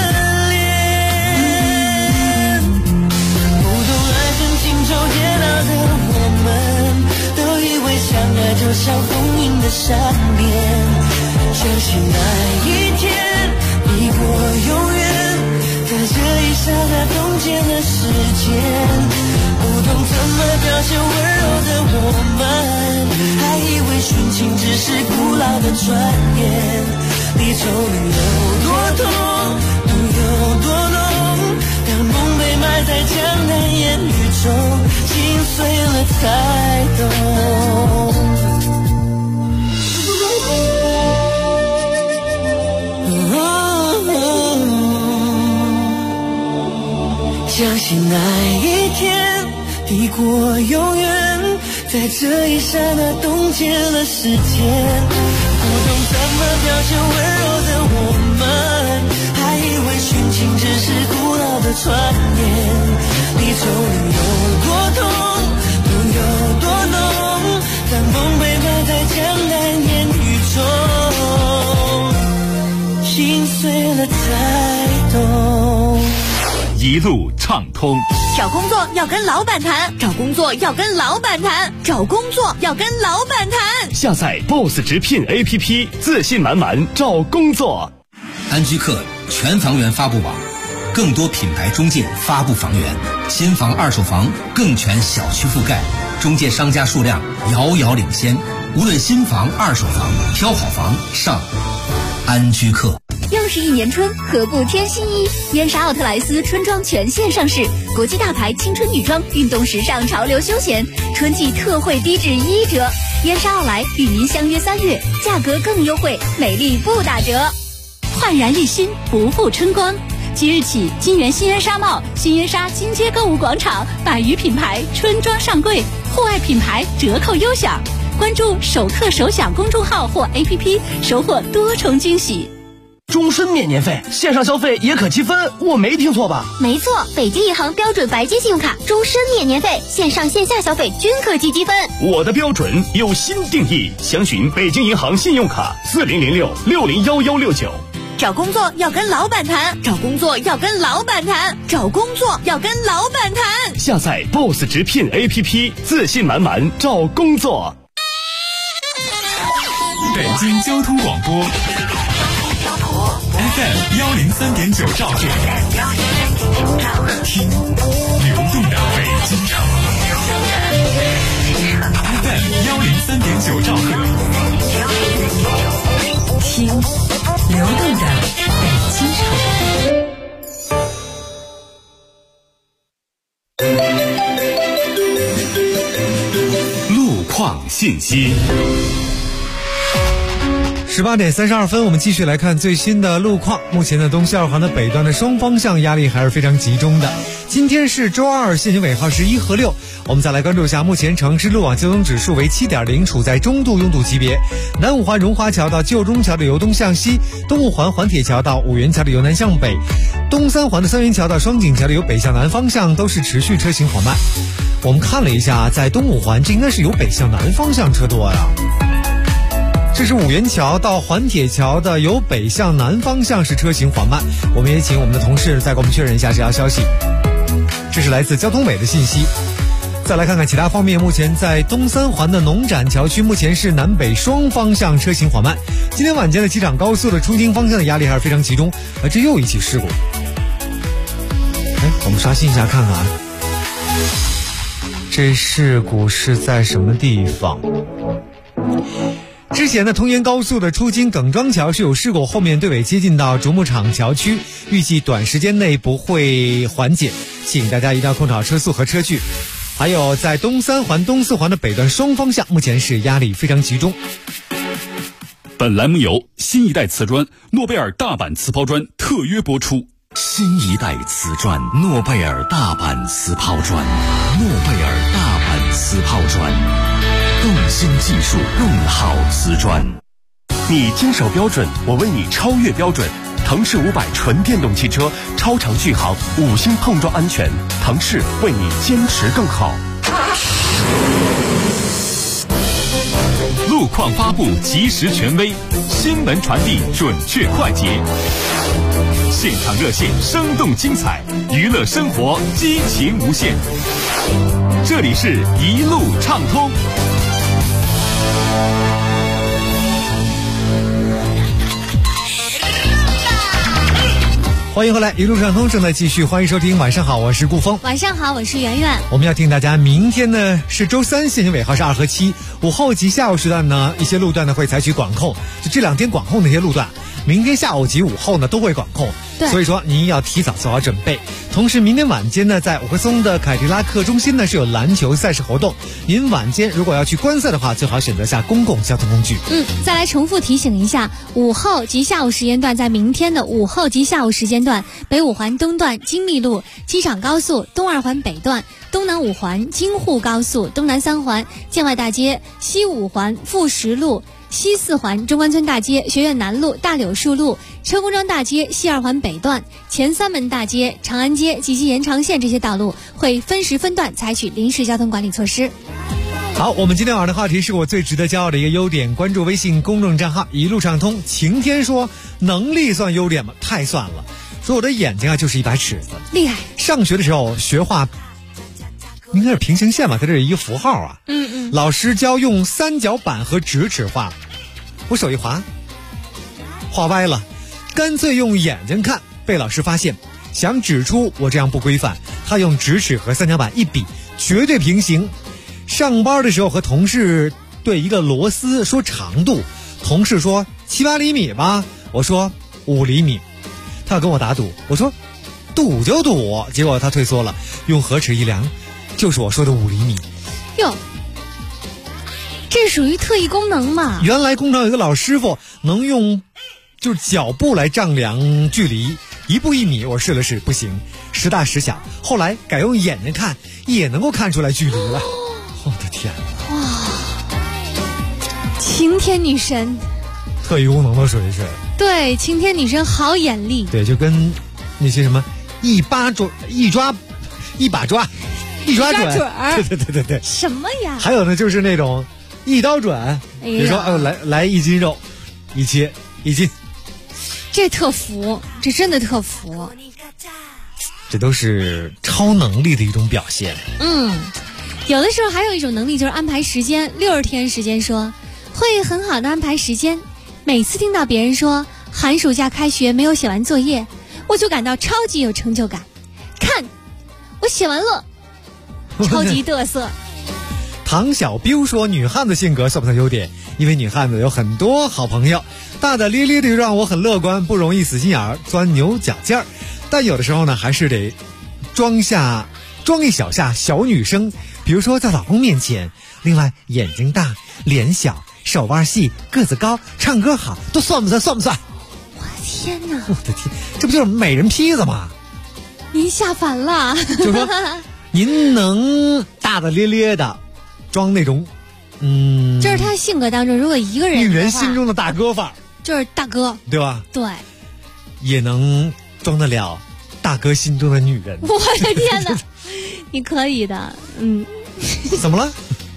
脸。不懂爱恨情仇跌倒的我们，都以为相爱就像风云的善变，相信那一天抵过永远，在这一刹那冻结了时间。不懂怎么表现温柔的我们，还以为殉情只是古老的传言。离愁能有多痛，痛有多浓，当梦被埋在江南烟雨中，心碎了才懂。相信那一天抵过永远，在这一刹那冻结了时间。不懂怎么表现温柔的我们，还以为殉情只是古老的传言。离愁能有多痛，痛有多浓，当梦被埋在江南烟雨中，心碎了才懂。 一路畅通。 找工作要跟老板谈，找工作要跟老板谈，找工作要跟老板谈。 下载 BOSS 直聘 APP， 自信满满找工作。 安居客全房源发布网，更多品牌中介发布房源，新房二手房更全小区覆盖，中介商家数量遥遥领先。无论新房二手房，挑好房上安居客。 又是一年春，何不添新衣？燕莎奥特莱斯春装全线上市，国际大牌青春女装、运动时尚、潮流休闲，春季特惠低至1折。燕莎奥莱与您相约3月，价格更优惠，美丽不打折。 焕然一新，不负春光。即日起，金源新燕莎贸、新燕莎金街购物广场100余品牌春装上柜，户外品牌折扣优享。关注首客首享公众号或 APP， 收获多重惊喜。 终身免年费，线上消费也可积分，我没听错吧？ 没错，北京银行标准白金信用卡终身免年费，线上线下消费均可积积分。 我的标准有新定义，详询北京银行信用卡4006601169。 找工作要跟老板谈，找工作要跟老板谈，找工作要跟老板谈。 下载 BOSS 直聘 APP， 自信满满找工作。 北京交通广播 FM 103.9兆赫，听流动的北京城。FM 103.9兆赫， 听流动的北京城。 路况信息。 18点32分，我们继续来看最新的路况。目前的东西二环的北段的双方向压力还是非常集中的。今天是周二，限行尾号是1和6。我们再来关注一下，目前城市路网交通指数为 7.0， 处在中度拥堵级别。南五环荣华桥到旧中桥的由东向西，东五环环铁桥到五元桥的由南向北，东三环的三元桥到双井桥的由北向南方向都是持续车行缓慢。我们看了一下，在东五环这应该是由北向南方向车多呀。这是五元桥到环铁桥的由北向南方向是车行缓慢，我们也请我们的同事再给我们确认一下这条消息。这是来自交通委的信息。再来看看其他方面，目前在东三环的农展桥区，目前是南北双方向车行缓慢。今天晚间的机场高速的出京方向的压力还是非常集中，这又一起事故。我们刷新一下看看，这事故是在什么地方？之前的通沿高速的出京耿庄桥是有事故，后面队尾接近到竹木厂桥区，预计短时间内不会缓解，请大家一定要控制好车速和车距。还有在东三环、东四环的北段双方向，目前是压力非常集中。 本栏目由新一代瓷砖诺贝尔大阪瓷抛砖特约播出。 新一代瓷砖诺贝尔大阪瓷抛砖，诺贝尔大阪瓷抛砖，更新技术，更好瓷砖。 你坚守标准，我为你超越标准。腾势500纯电动汽车，超长续航，5星碰撞安全。腾势为你坚持更好。 路况发布及时权威，新闻传递准确快捷。现场热线生动精彩，娱乐生活激情无限。这里是一路畅通。 欢迎回来，一路畅通正在继续，欢迎收听。晚上好，我是顾峰。 晚上好，我是圆圆。 我们要提醒大家，明天呢是周三，限行尾号是2和7，午后及下午时段呢，一些路段呢会采取管控，就这2天管控那些路段，明天下午及午后呢都会管控。所以说您要提早做好准备。同时明天晚间呢，在五棵松的凯迪拉克中心呢是有篮球赛事活动，您晚间如果要去观赛的话，最好选择下公共交通工具。 再来重复提醒一下，午后及下午时间段，在明天的午后及下午时间段，北五环东段金密路、机场高速东二环北段、东南五环京沪高速、东南三环建外大街、西五环富实路、西四环中关村大街、学院南路、大柳树路、车公庄大街、西二环北段、前三门大街、长安街及其延长线这些道路会分时分段采取临时交通管理措施。 好，我们今天晚上的话题是我最值得骄傲的一个优点，关注微信公众账号一路畅通。晴天说能力算优点吗？太算了，说我的眼睛就是一把尺子， 厉害。 上学的时候学画应该是平行线吧，它这是一个符号啊。老师教用三角板和直尺画，我手一滑画歪了，干脆用眼睛看，被老师发现，想指出我这样不规范，他用直尺和三角板一比，绝对平行。上班的时候和同事对一个螺丝说长度，同事说7-8厘米吧，我说5厘米，他要跟我打赌，我说赌就赌，结果他退缩了，用合尺一量，就是我说的5厘米。 哟，这属于特异功能嘛？ 原来工厂有一个老师傅能用就是脚步来丈量距离，1步1米，我试了试不行，时大时小，后来改用眼睛看也能够看出来距离了。我的天哪！ 哇，晴天女神， 特异功能都属于是。 对，晴天女神好眼力。 对，就跟那些什么一把抓准。对。 什么呀？ 还有呢，就是那种一刀准，比如说来1斤肉，一切1斤。 这特服，这真的特服。 这都是超能力的一种表现。 有的时候还有一种能力就是安排时间，60天时间说会很好的安排时间。每次听到别人说寒暑假开学没有写完作业，我就感到超级有成就感。看，我写完了，超级嘚瑟。 唐小彪说，女汉子性格算不算优点？因为女汉子有很多好朋友，大大咧咧的让我很乐观，不容易死心眼儿钻牛角尖儿。但有的时候呢，还是得装一小下小女生，比如说在老公面前。另外，眼睛大，脸小，手腕细，个子高，唱歌好，都算不算？算不算？ 我的天哪！ 我的天，这不就是美人坯子吗？ 您下凡了。 就说您能大大咧咧的装那种这是他性格当中，如果一个人女人心中的大哥范儿， 就是大哥， 对吧？ 对， 也能装得了大哥心中的女人。 我的天哪，你可以的。 怎么了？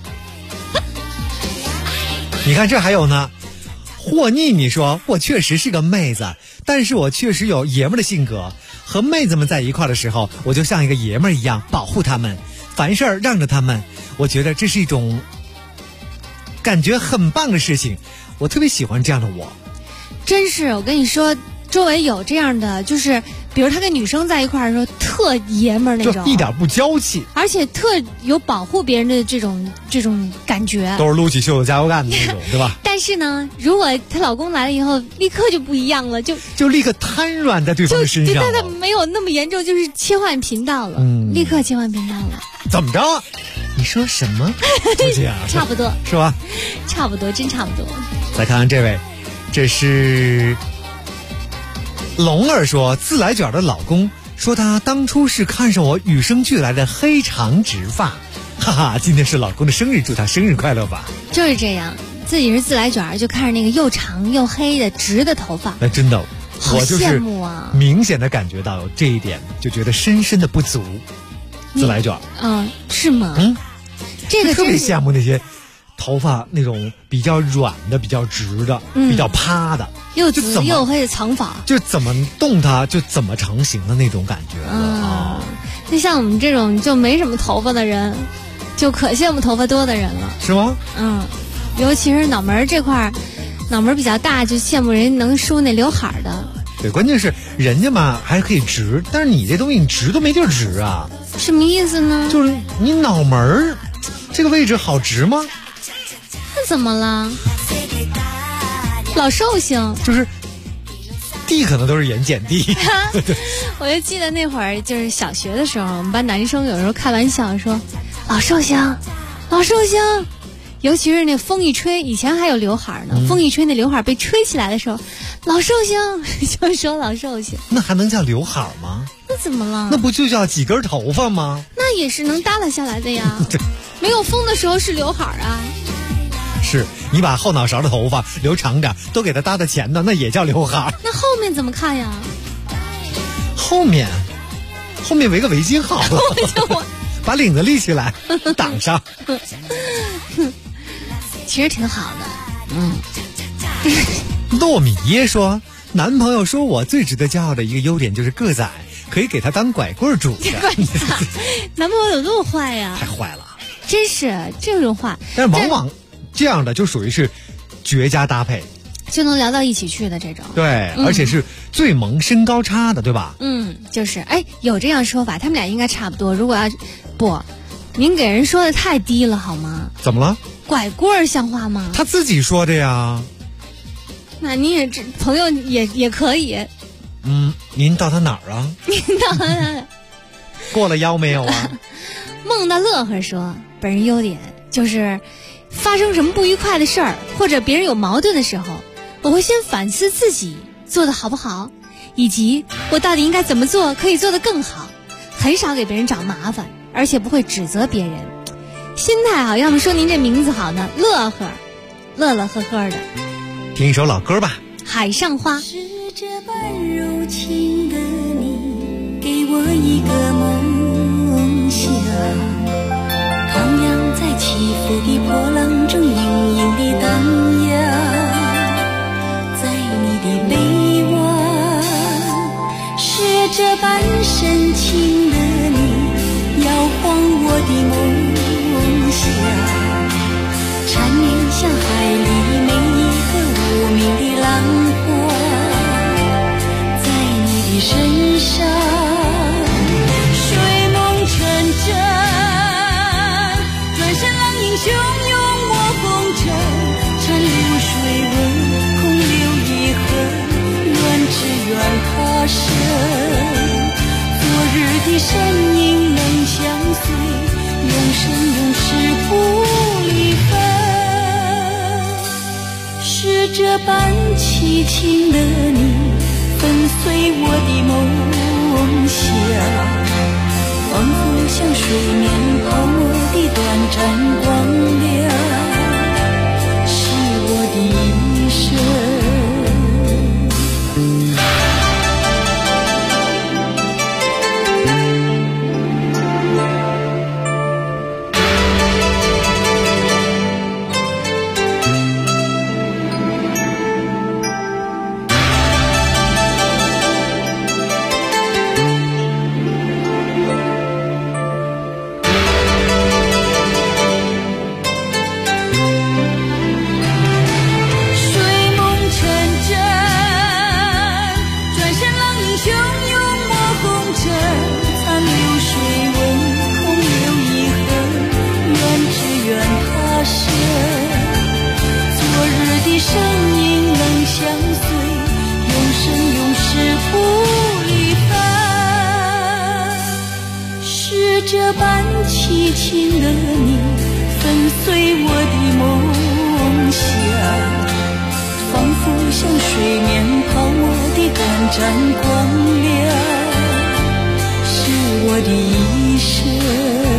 你看这还有呢。霍妮妮说，我确实是个妹子，但是我确实有爷们的性格。和妹子们在一块的时候，我就像一个爷们一样保护他们，凡事让着他们。我觉得这是一种感觉很棒的事情，我特别喜欢这样的我。 真是，我跟你说，周围有这样的，就是比如他跟女生在一块的时候特爷们儿那种， 就一点不娇气， 而且特有保护别人的这种感觉， 都是撸起袖子加油干的那种，对吧？ 但是呢，如果她老公来了以后，立刻就不一样了，就立刻瘫软在对方的身上了。 但没有那么严重，就是切换频道了，立刻切换频道了。 怎么着？你说什么？就这样， 差不多是吧？ 差不多，真差不多。 再看看这位，这是龙儿说，自来卷的老公说他当初是看上我与生俱来的黑长直发，哈哈，今天是老公的生日，祝他生日快乐吧。 就是这样，自己是自来卷，就看着那个又长又黑的直的头发， 那真的，我就是明显的感觉到这一点，就觉得深深的不足。自来卷， 是吗？这个特别羡慕那些头发那种比较软的、比较直的、比较趴的， 又紫又黑的长发， 就怎么动它就怎么成型的那种感觉。 就像我们这种就没什么头发的人，就可羡慕头发多的人了， 是吗？ 尤其是脑门这块，脑门比较大，就羡慕人能梳那刘海的。 对，关键是人家嘛还可以直，但是你这东西你直都没地儿直啊。 什么意思呢？ 就是你脑门这个位置好直吗？ 那怎么了？老寿星就是地可能都是盐碱地。 我就记得那会儿就是小学的时候，我们班男生有时候开玩笑说老寿星，老寿星，尤其是那风一吹，以前还有刘海呢，风一吹那刘海被吹起来的时候，老寿星就说老寿星。 那还能叫刘海吗？ 那怎么了？ 那不就叫几根头发吗？ 那也是能耷拉下来的呀。没有风的时候是刘海啊。 是你把后脑勺的头发留长点，都给它搭在前头，那也叫刘海。 那后面怎么看呀？ 后面围个围巾好了，把领子立起来挡上。 其实挺好的。 糯米耶说，男朋友说我最值得骄傲的一个优点就是个子矮，可以给他当拐棍拄着。 男朋友有那么坏呀？ 太坏了， 真是这种话。 但是往往这样的就属于是绝佳搭配， 就能聊到一起去的这种。 对，而且是最萌身高差的，对吧？ 就是有这样说法，他们俩应该差不多。如果要不，您给人说的太低了好吗？ 怎么了？ 拐棍像话吗？ 他自己说的呀。 那你也朋友也可以。 您到他哪儿啊？ 您到他哪儿？ 过了腰没有啊？ 孟大乐呵说，本人优点就是发生什么不愉快的事儿，或者别人有矛盾的时候，我会先反思自己做的好不好，以及我到底应该怎么做可以做得更好，很少给别人找麻烦，而且不会指责别人。心态好，要么说您这名字好呢，乐呵，乐乐呵呵的。 听一首老歌吧。 海上花。 是这般柔情的你，给我一个梦想，徜徉在起伏的波浪中，隐隐地荡漾，在你的臂弯的梦想，缠绵像海里每一个无名的浪花，在你的身上睡梦成真，转身浪影汹涌我红尘，残留水纹空留遗恨，愿只愿他生，昨日的身影能相随，永生永世不离分。是这般凄情的你，粉碎我的梦想，仿佛像水面泡沫的短暂光亮，是我的一生。这般凄情的你，粉碎我的梦想，仿佛像水面泡沫的短暂光亮，是我的一生。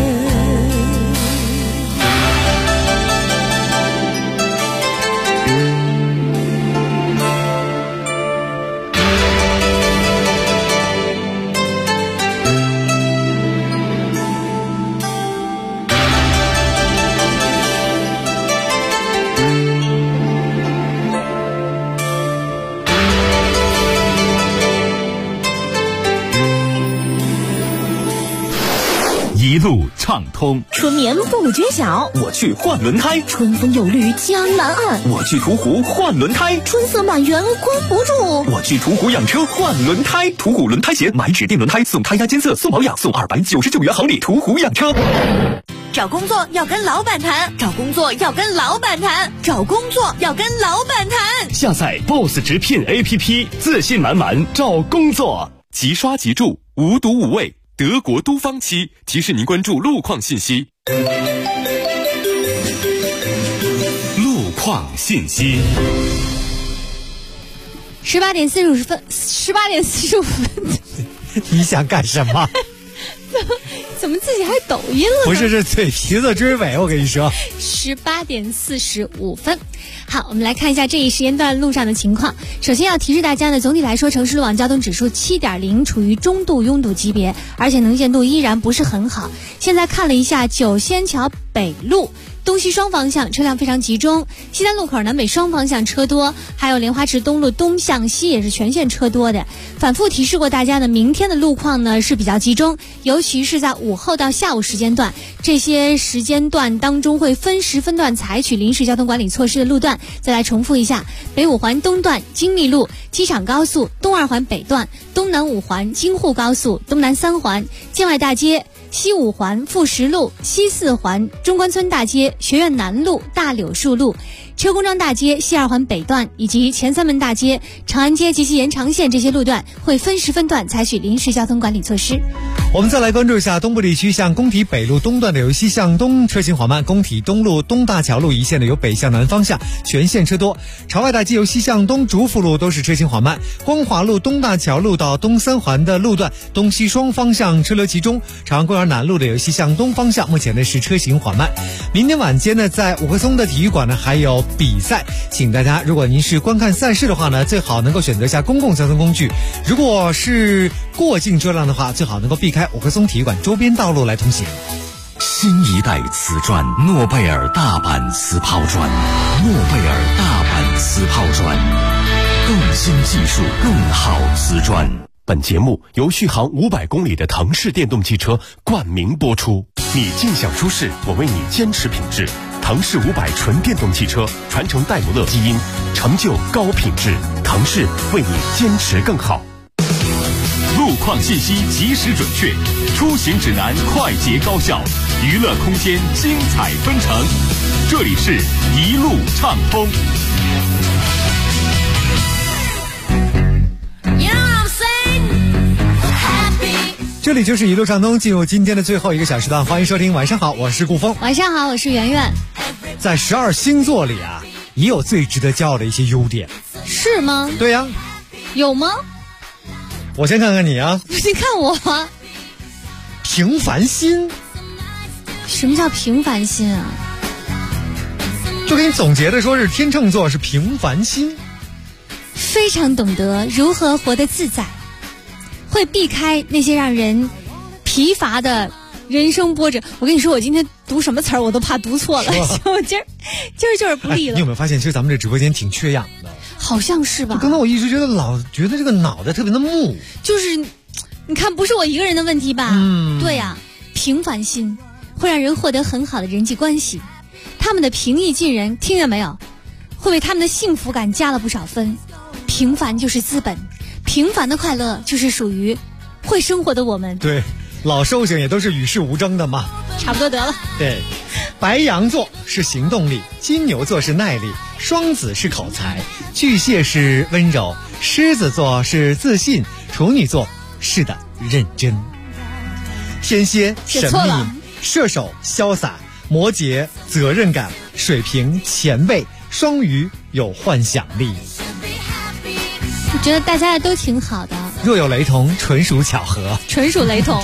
一路畅通， 春眠不觉晓， 我去换轮胎； 春风又绿江南岸， 我去途虎换轮胎； 春色满园关不住， 我去途虎养车换轮胎。途虎轮胎险，买指定轮胎送胎压监测，送保养，送299元好礼。途虎养车。 找工作要跟老板谈，找工作要跟老板谈，找工作要跟老板谈。 下载 BOSS 直聘 APP， 自信满满找工作。 即刷即住，无毒无味。德国都方期提示您关注路况信息。路况信息。 18点45分， 你想干什么？ 怎么自己还抖音了呢？ 不是，这嘴皮子追尾，我跟你说。 18点45分。好，我们来看一下这一时间段路上的情况。首先要提示大家呢，总体来说城市路网交通指数7.0，处于中度拥堵级别，而且能见度依然不是很好。现在看了一下九仙桥北路东西双方向车辆非常集中，西单路口南北双方向车多，还有莲花池东路东向西也是全线车多的。反复提示过大家呢，明天的路况呢是比较集中，尤其是在午后到下午时间段，这些时间段当中会分时分段采取临时交通管理措施的路段。再来重复一下：北五环东段金密路、机场高速东二环北段、东南五环京沪高速东南三环、建外大街、西五环富实路、西四环中关村大街、学院南路、大柳树路、车公庄大街西二环北段以及前三门大街、长安街及其延长线这些路段会分时分段采取临时交通管理措施。 我们再来关注一下东部地区，像工体北路东段的由西向东车行缓慢，工体东路东大桥路一线的由北向南方向全线车多，朝外大街由西向东竹福路都是车行缓慢，光华路东大桥路到东三环的路段东西双方向车流集中，长安公园南路的由西向东方向目前呢是车行缓慢。明天晚间呢，在五棵松的体育馆呢还有比赛，请大家如果您是观看赛事的话呢，最好能够选择一下公共交通工具，如果是过境车辆的话，最好能够避开五棵松体育馆周边道路来通行。 新一代瓷砖，诺贝尔大阪瓷泡砖，诺贝尔大阪瓷泡砖，更新技术，更好瓷砖。 本节目由续航500公里的腾势电动汽车冠名播出。你尽享舒适，我为你坚持品质。腾势500纯电动汽车，传承戴姆勒基因，成就高品质。腾势为你坚持更好。 路况信息及时准确，出行指南快捷高效，娱乐空间精彩纷呈。这里是一路畅通。 这里就是一路畅通，进入今天的最后一个小时段，欢迎收听。晚上好，我是顾峰。 晚上好，我是圆圆。 在12星座里啊，也有最值得骄傲的一些优点。 是吗？ 对呀。 有吗？ 我先看看你啊。 你看我啊。 平凡心。 什么叫平凡心啊？ 就给你总结的说是天秤座是平凡心， 非常懂得如何活得自在，会避开那些让人疲乏的人生波折。我跟你说，我今天读什么词儿我都怕读错了，我今儿就是不利了。 你有没有发现，其实咱们这直播间挺缺氧的？ 好像是吧？ 刚才我一直觉得这个脑袋特别的木， 就是你看，不是我一个人的问题吧？对呀，平凡心会让人获得很好的人际关系。他们的平易近人，听见没有？会为他们的幸福感加了不少分。平凡就是资本，平凡的快乐就是属于会生活的我们。 对，老寿星也都是与世无争的嘛。 差不多得了。 对，白羊座是行动力，金牛座是耐力，双子是口才，巨蟹是温柔，狮子座是自信，处女座是的认真，天蝎神秘，射手潇洒，摩羯责任感，水瓶前卫，双鱼有幻想力。 我觉得大家都挺好的。 若有雷同，纯属巧合。 纯属雷同。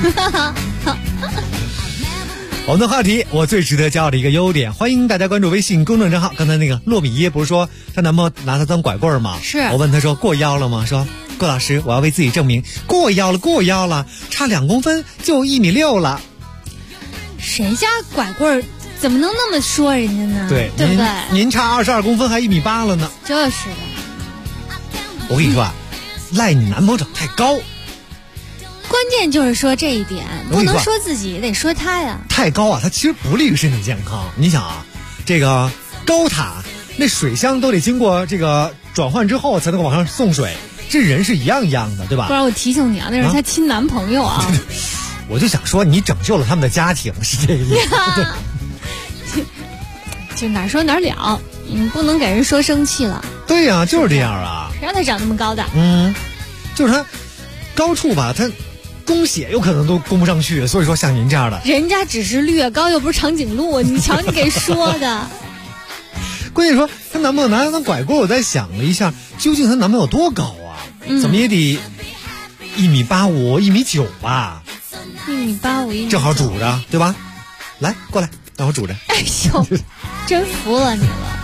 我们的话题，我最值得骄傲的一个优点，欢迎大家关注微信公众账号。刚才那个糯米耶不是说她男朋友拿她当拐棍吗？ 是。 我问她说过腰了吗？说郭老师，我要为自己证明过腰了，差2公分就1.6米了。 谁家拐棍怎么能那么说人家呢？ 对不对？ 您差22公分还1.8米了呢。 就是的。 我跟你说啊，赖你男朋友长太高。 关键就是说这一点，不能说自己，得说他呀。 太高啊，它其实不利于身体健康。你想啊，这个高塔那水箱都得经过这个转换之后才能够往上送水，这人是一样的，对吧？ 不然我提醒你啊，那是她亲男朋友啊。 我就想说，你拯救了他们的家庭，是这个意思。 就哪说哪了，你不能给人说生气了。 对呀，就是这样啊。 谁让他长那么高的？ 就是他高处吧，他供血有可能都供不上去，所以说像您这样的， 人家只是略高，又不是长颈鹿，你瞧你给说的。 关键说她男朋友拿她当拐棍，我在想了一下，究竟她男朋友多高啊？怎么也得1.85米、1.9米吧 ？1.85米， 正好拄着，对吧？来，过来，让我拄着。 哎呦，真服了你了。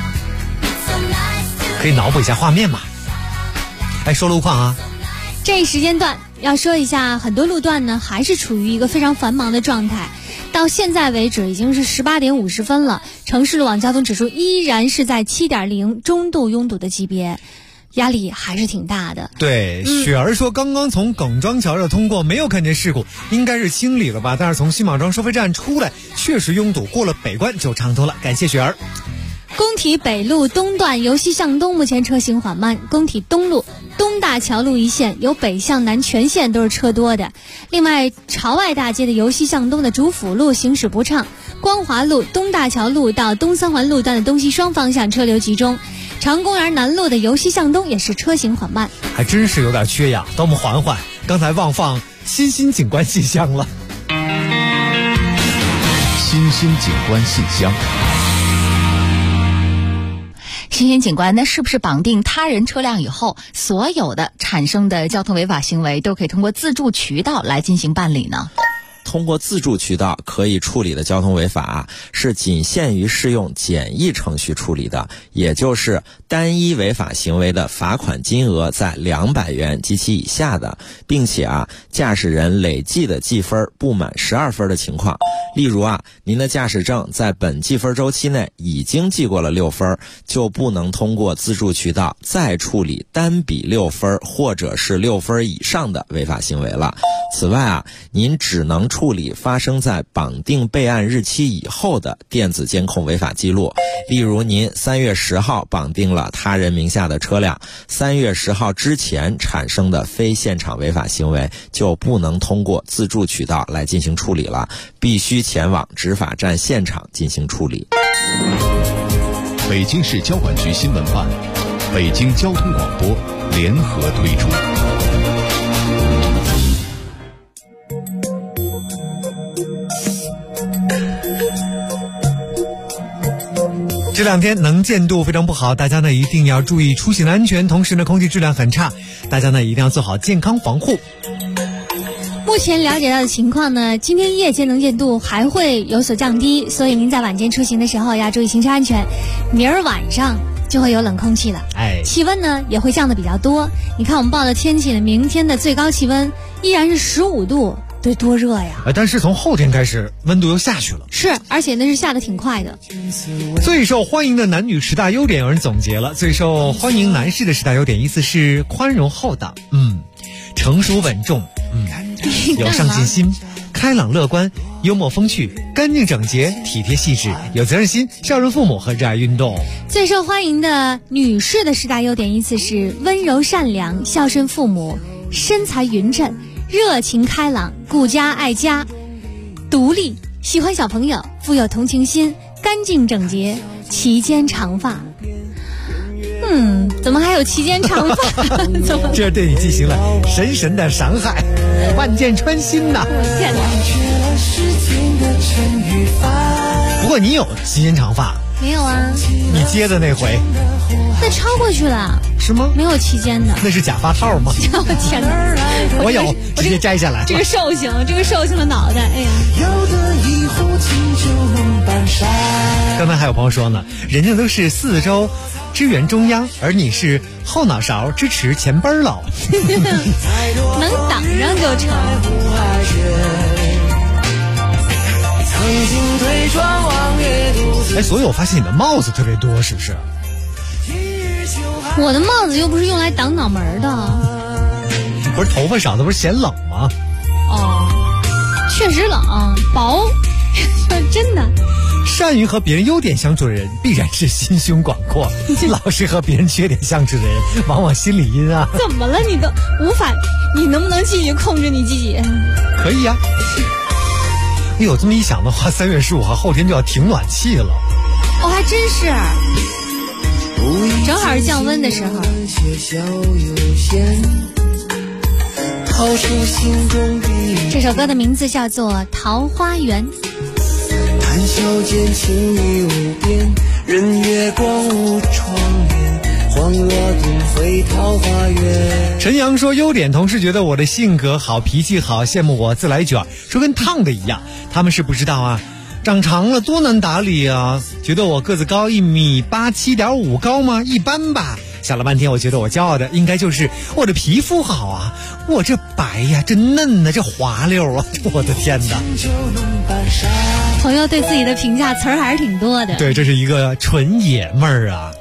可以脑补一下画面嘛？哎，说路况啊， 这一时间段要说一下，很多路段呢还是处于一个非常繁忙的状态。到现在为止已经是18点50分了，城市路网交通指数依然是在7.0中度拥堵的级别，压力还是挺大的。 对，雪儿说刚刚从耿庄桥这通过，没有看见事故，应该是清理了吧？但是从新马庄收费站出来确实拥堵，过了北关就畅通了。感谢雪儿。 工体北路东段由西向东目前车行缓慢，工体东路东大桥路一线由北向南全线都是车多的。另外朝外大街的由西向东的主辅路行驶不畅，光华路东大桥路到东三环路段的东西双方向车流集中，长公园南路的由西向东也是车行缓慢。 还真是有点缺氧，等我们缓缓，刚才忘放新兴景观信箱了。 新兴景观信箱， 新兴景观那是不是绑定他人车辆以后，所有的产生的交通违法行为都可以通过自助渠道来进行办理呢？ 通过自助渠道可以处理的交通违法，是仅限于适用简易程序处理的，也就是单一违法行为的罚款金额在200元及其以下的，并且驾驶人累计的记分不满12分的情况。例如您的驾驶证在本记分周期内已经记过了6分，就不能通过自助渠道再处理单笔6分或者是6分以上的违法行为了。此外您只能处理发生在绑定备案日期以后的电子监控违法记录。例如您3月10号绑定了他人名下的车辆，3月10号之前产生的非现场违法行为就不能通过自助渠道来进行处理了，必须前往执法站现场进行处理。 北京市交管局新闻办、北京交通广播联合推出。 这2天能见度非常不好，大家呢一定要注意出行的安全，同时呢空气质量很差，大家呢一定要做好健康防护。 目前了解到的情况呢，今天夜间能见度还会有所降低，所以您在晚间出行的时候要注意行车安全。明儿晚上就会有冷空气了，气温呢也会降得比较多。你看我们报的天气呢，明天的最高气温依然是15度，对，多热呀！ 但是从后天开始温度又下去了， 是，而且那是下得挺快的。 最受欢迎的男女10大优点，有人总结了，最受欢迎男士的10大优点，意思是宽容厚道，成熟稳重，有上进心，开朗乐观，幽默风趣，干净整洁，体贴细致，有责任心，孝顺父母和热爱运动。 最受欢迎的女士的10大优点，依次是温柔善良，孝顺父母，身材匀称，热情开朗，顾家爱家，独立，喜欢小朋友，富有同情心，干净整洁，齐肩长发。怎么还有齐肩长发？ 这对你进行了深深的伤害，万箭穿心呐！ 天哪！ 不过你有齐肩长发？ 没有啊。 你接的那回？ 那超过去了。 是吗？ 没有齐肩的。 那是假发套吗？ 我天哪！ 我有，直接摘下来。 这个寿星的脑袋，哎呀！ 刚才还有朋友说呢，人家都是4周支援中央，而你是后脑勺支持前边喽。 能挡上就成。 所以我发现你的帽子特别多，是不是？ 我的帽子又不是用来挡脑门的。 不是头发少的不是嫌冷吗？ 确实冷，薄，真的。 善于和别人优点相处的人，必然是心胸广阔；老是和别人缺点相处的人，往往心里阴啊。 怎么了？你都无法，你能不能继续控制你自己？ 可以呀。哎呦，这么一想的话，3月15号后天就要停暖气了。 还真是，正好是降温的时候。这首歌的名字叫做《桃花源》。 谈笑间情意无边，任月光无窗帘，恍若顿回桃花源。 陈阳说优点，同事觉得我的性格好，脾气好，羡慕我自来卷，说跟烫的一样。他们是不知道长长了多难打理啊！觉得我个子高1.87米7.5高吗？一般吧。想了半天，我觉得我骄傲的应该就是我的皮肤好啊，我这白呀，这嫩呢，这滑溜啊，我的天哪！ 朋友对自己的评价词儿还是挺多的。 对，这是一个纯爷们儿啊。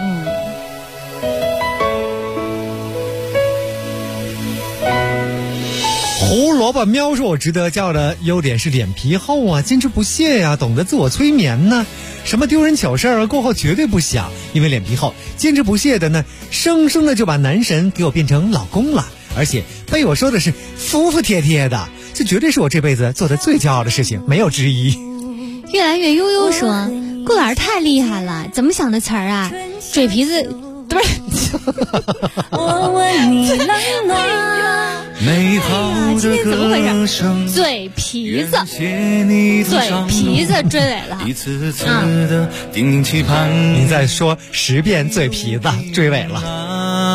胡萝卜喵说，我值得骄傲的优点是脸皮厚啊，坚持不懈呀，懂得自我催眠呢。什么丢人糗事儿过后绝对不想，因为脸皮厚，坚持不懈的呢，生生的就把男神给我变成老公了，而且被我说的是服服帖帖的，这绝对是我这辈子做的最骄傲的事情，没有之一。 越来越悠悠说，顾老师太厉害了，怎么想的词儿啊？嘴皮子不是。 我问你冷暖，美好的歌声， 嘴皮子追尾了。 一次次的叮咛期盼， 你再说10遍嘴皮子追尾了。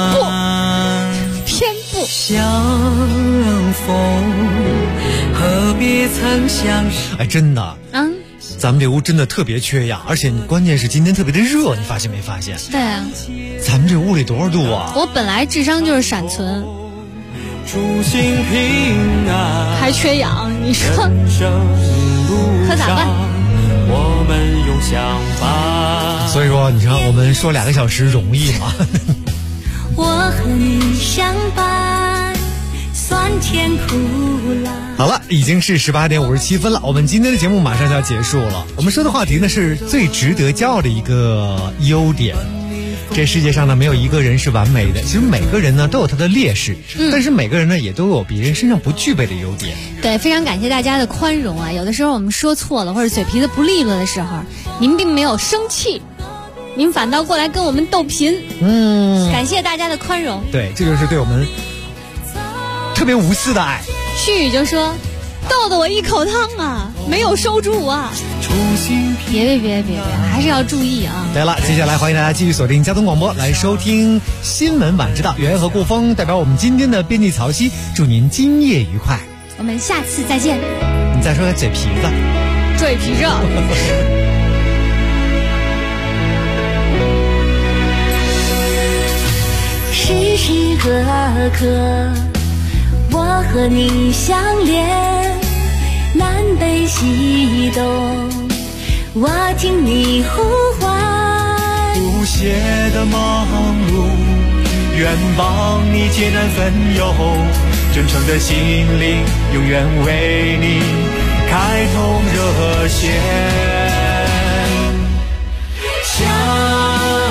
不，偏不。 相逢何何必曾相识。 哎，真的，咱们这屋真的特别缺氧，而且关键是今天特别的热，你发现没发现？ 对啊， 咱们这屋里多少度啊？ 我本来智商就是闪存，还缺氧，你说可咋办？ 我们用想法。 所以说，你看我们说2个小时容易吗？ 我和你相伴，酸甜苦辣。 好了，已经是18点57分了，我们今天的节目马上就要结束了。我们说的话题呢是最值得骄傲的一个优点。这世界上呢没有一个人是完美的，其实每个人呢都有他的劣势，但是每个人呢也都有别人身上不具备的优点。 对，非常感谢大家的宽容啊！有的时候我们说错了或者嘴皮子不利落的时候，您并没有生气，您反倒过来跟我们斗贫。感谢大家的宽容。 对，这就是对我们特别无私的爱。 旭宇就说：“倒得我一口汤啊，没有收住啊！”别，还是要注意啊！ 对了，接下来欢迎大家继续锁定交通广播来收听新闻晚知道。圆圆和顾峰代表我们今天的编辑曹曦，祝您今夜愉快。 我们下次再见。 你再说个嘴皮子。 嘴皮子。 时时刻刻，我和你相连，南北西东，我听你呼唤。 不懈的忙碌，愿帮你解难分忧，真诚的心灵，永远为你开通热线。相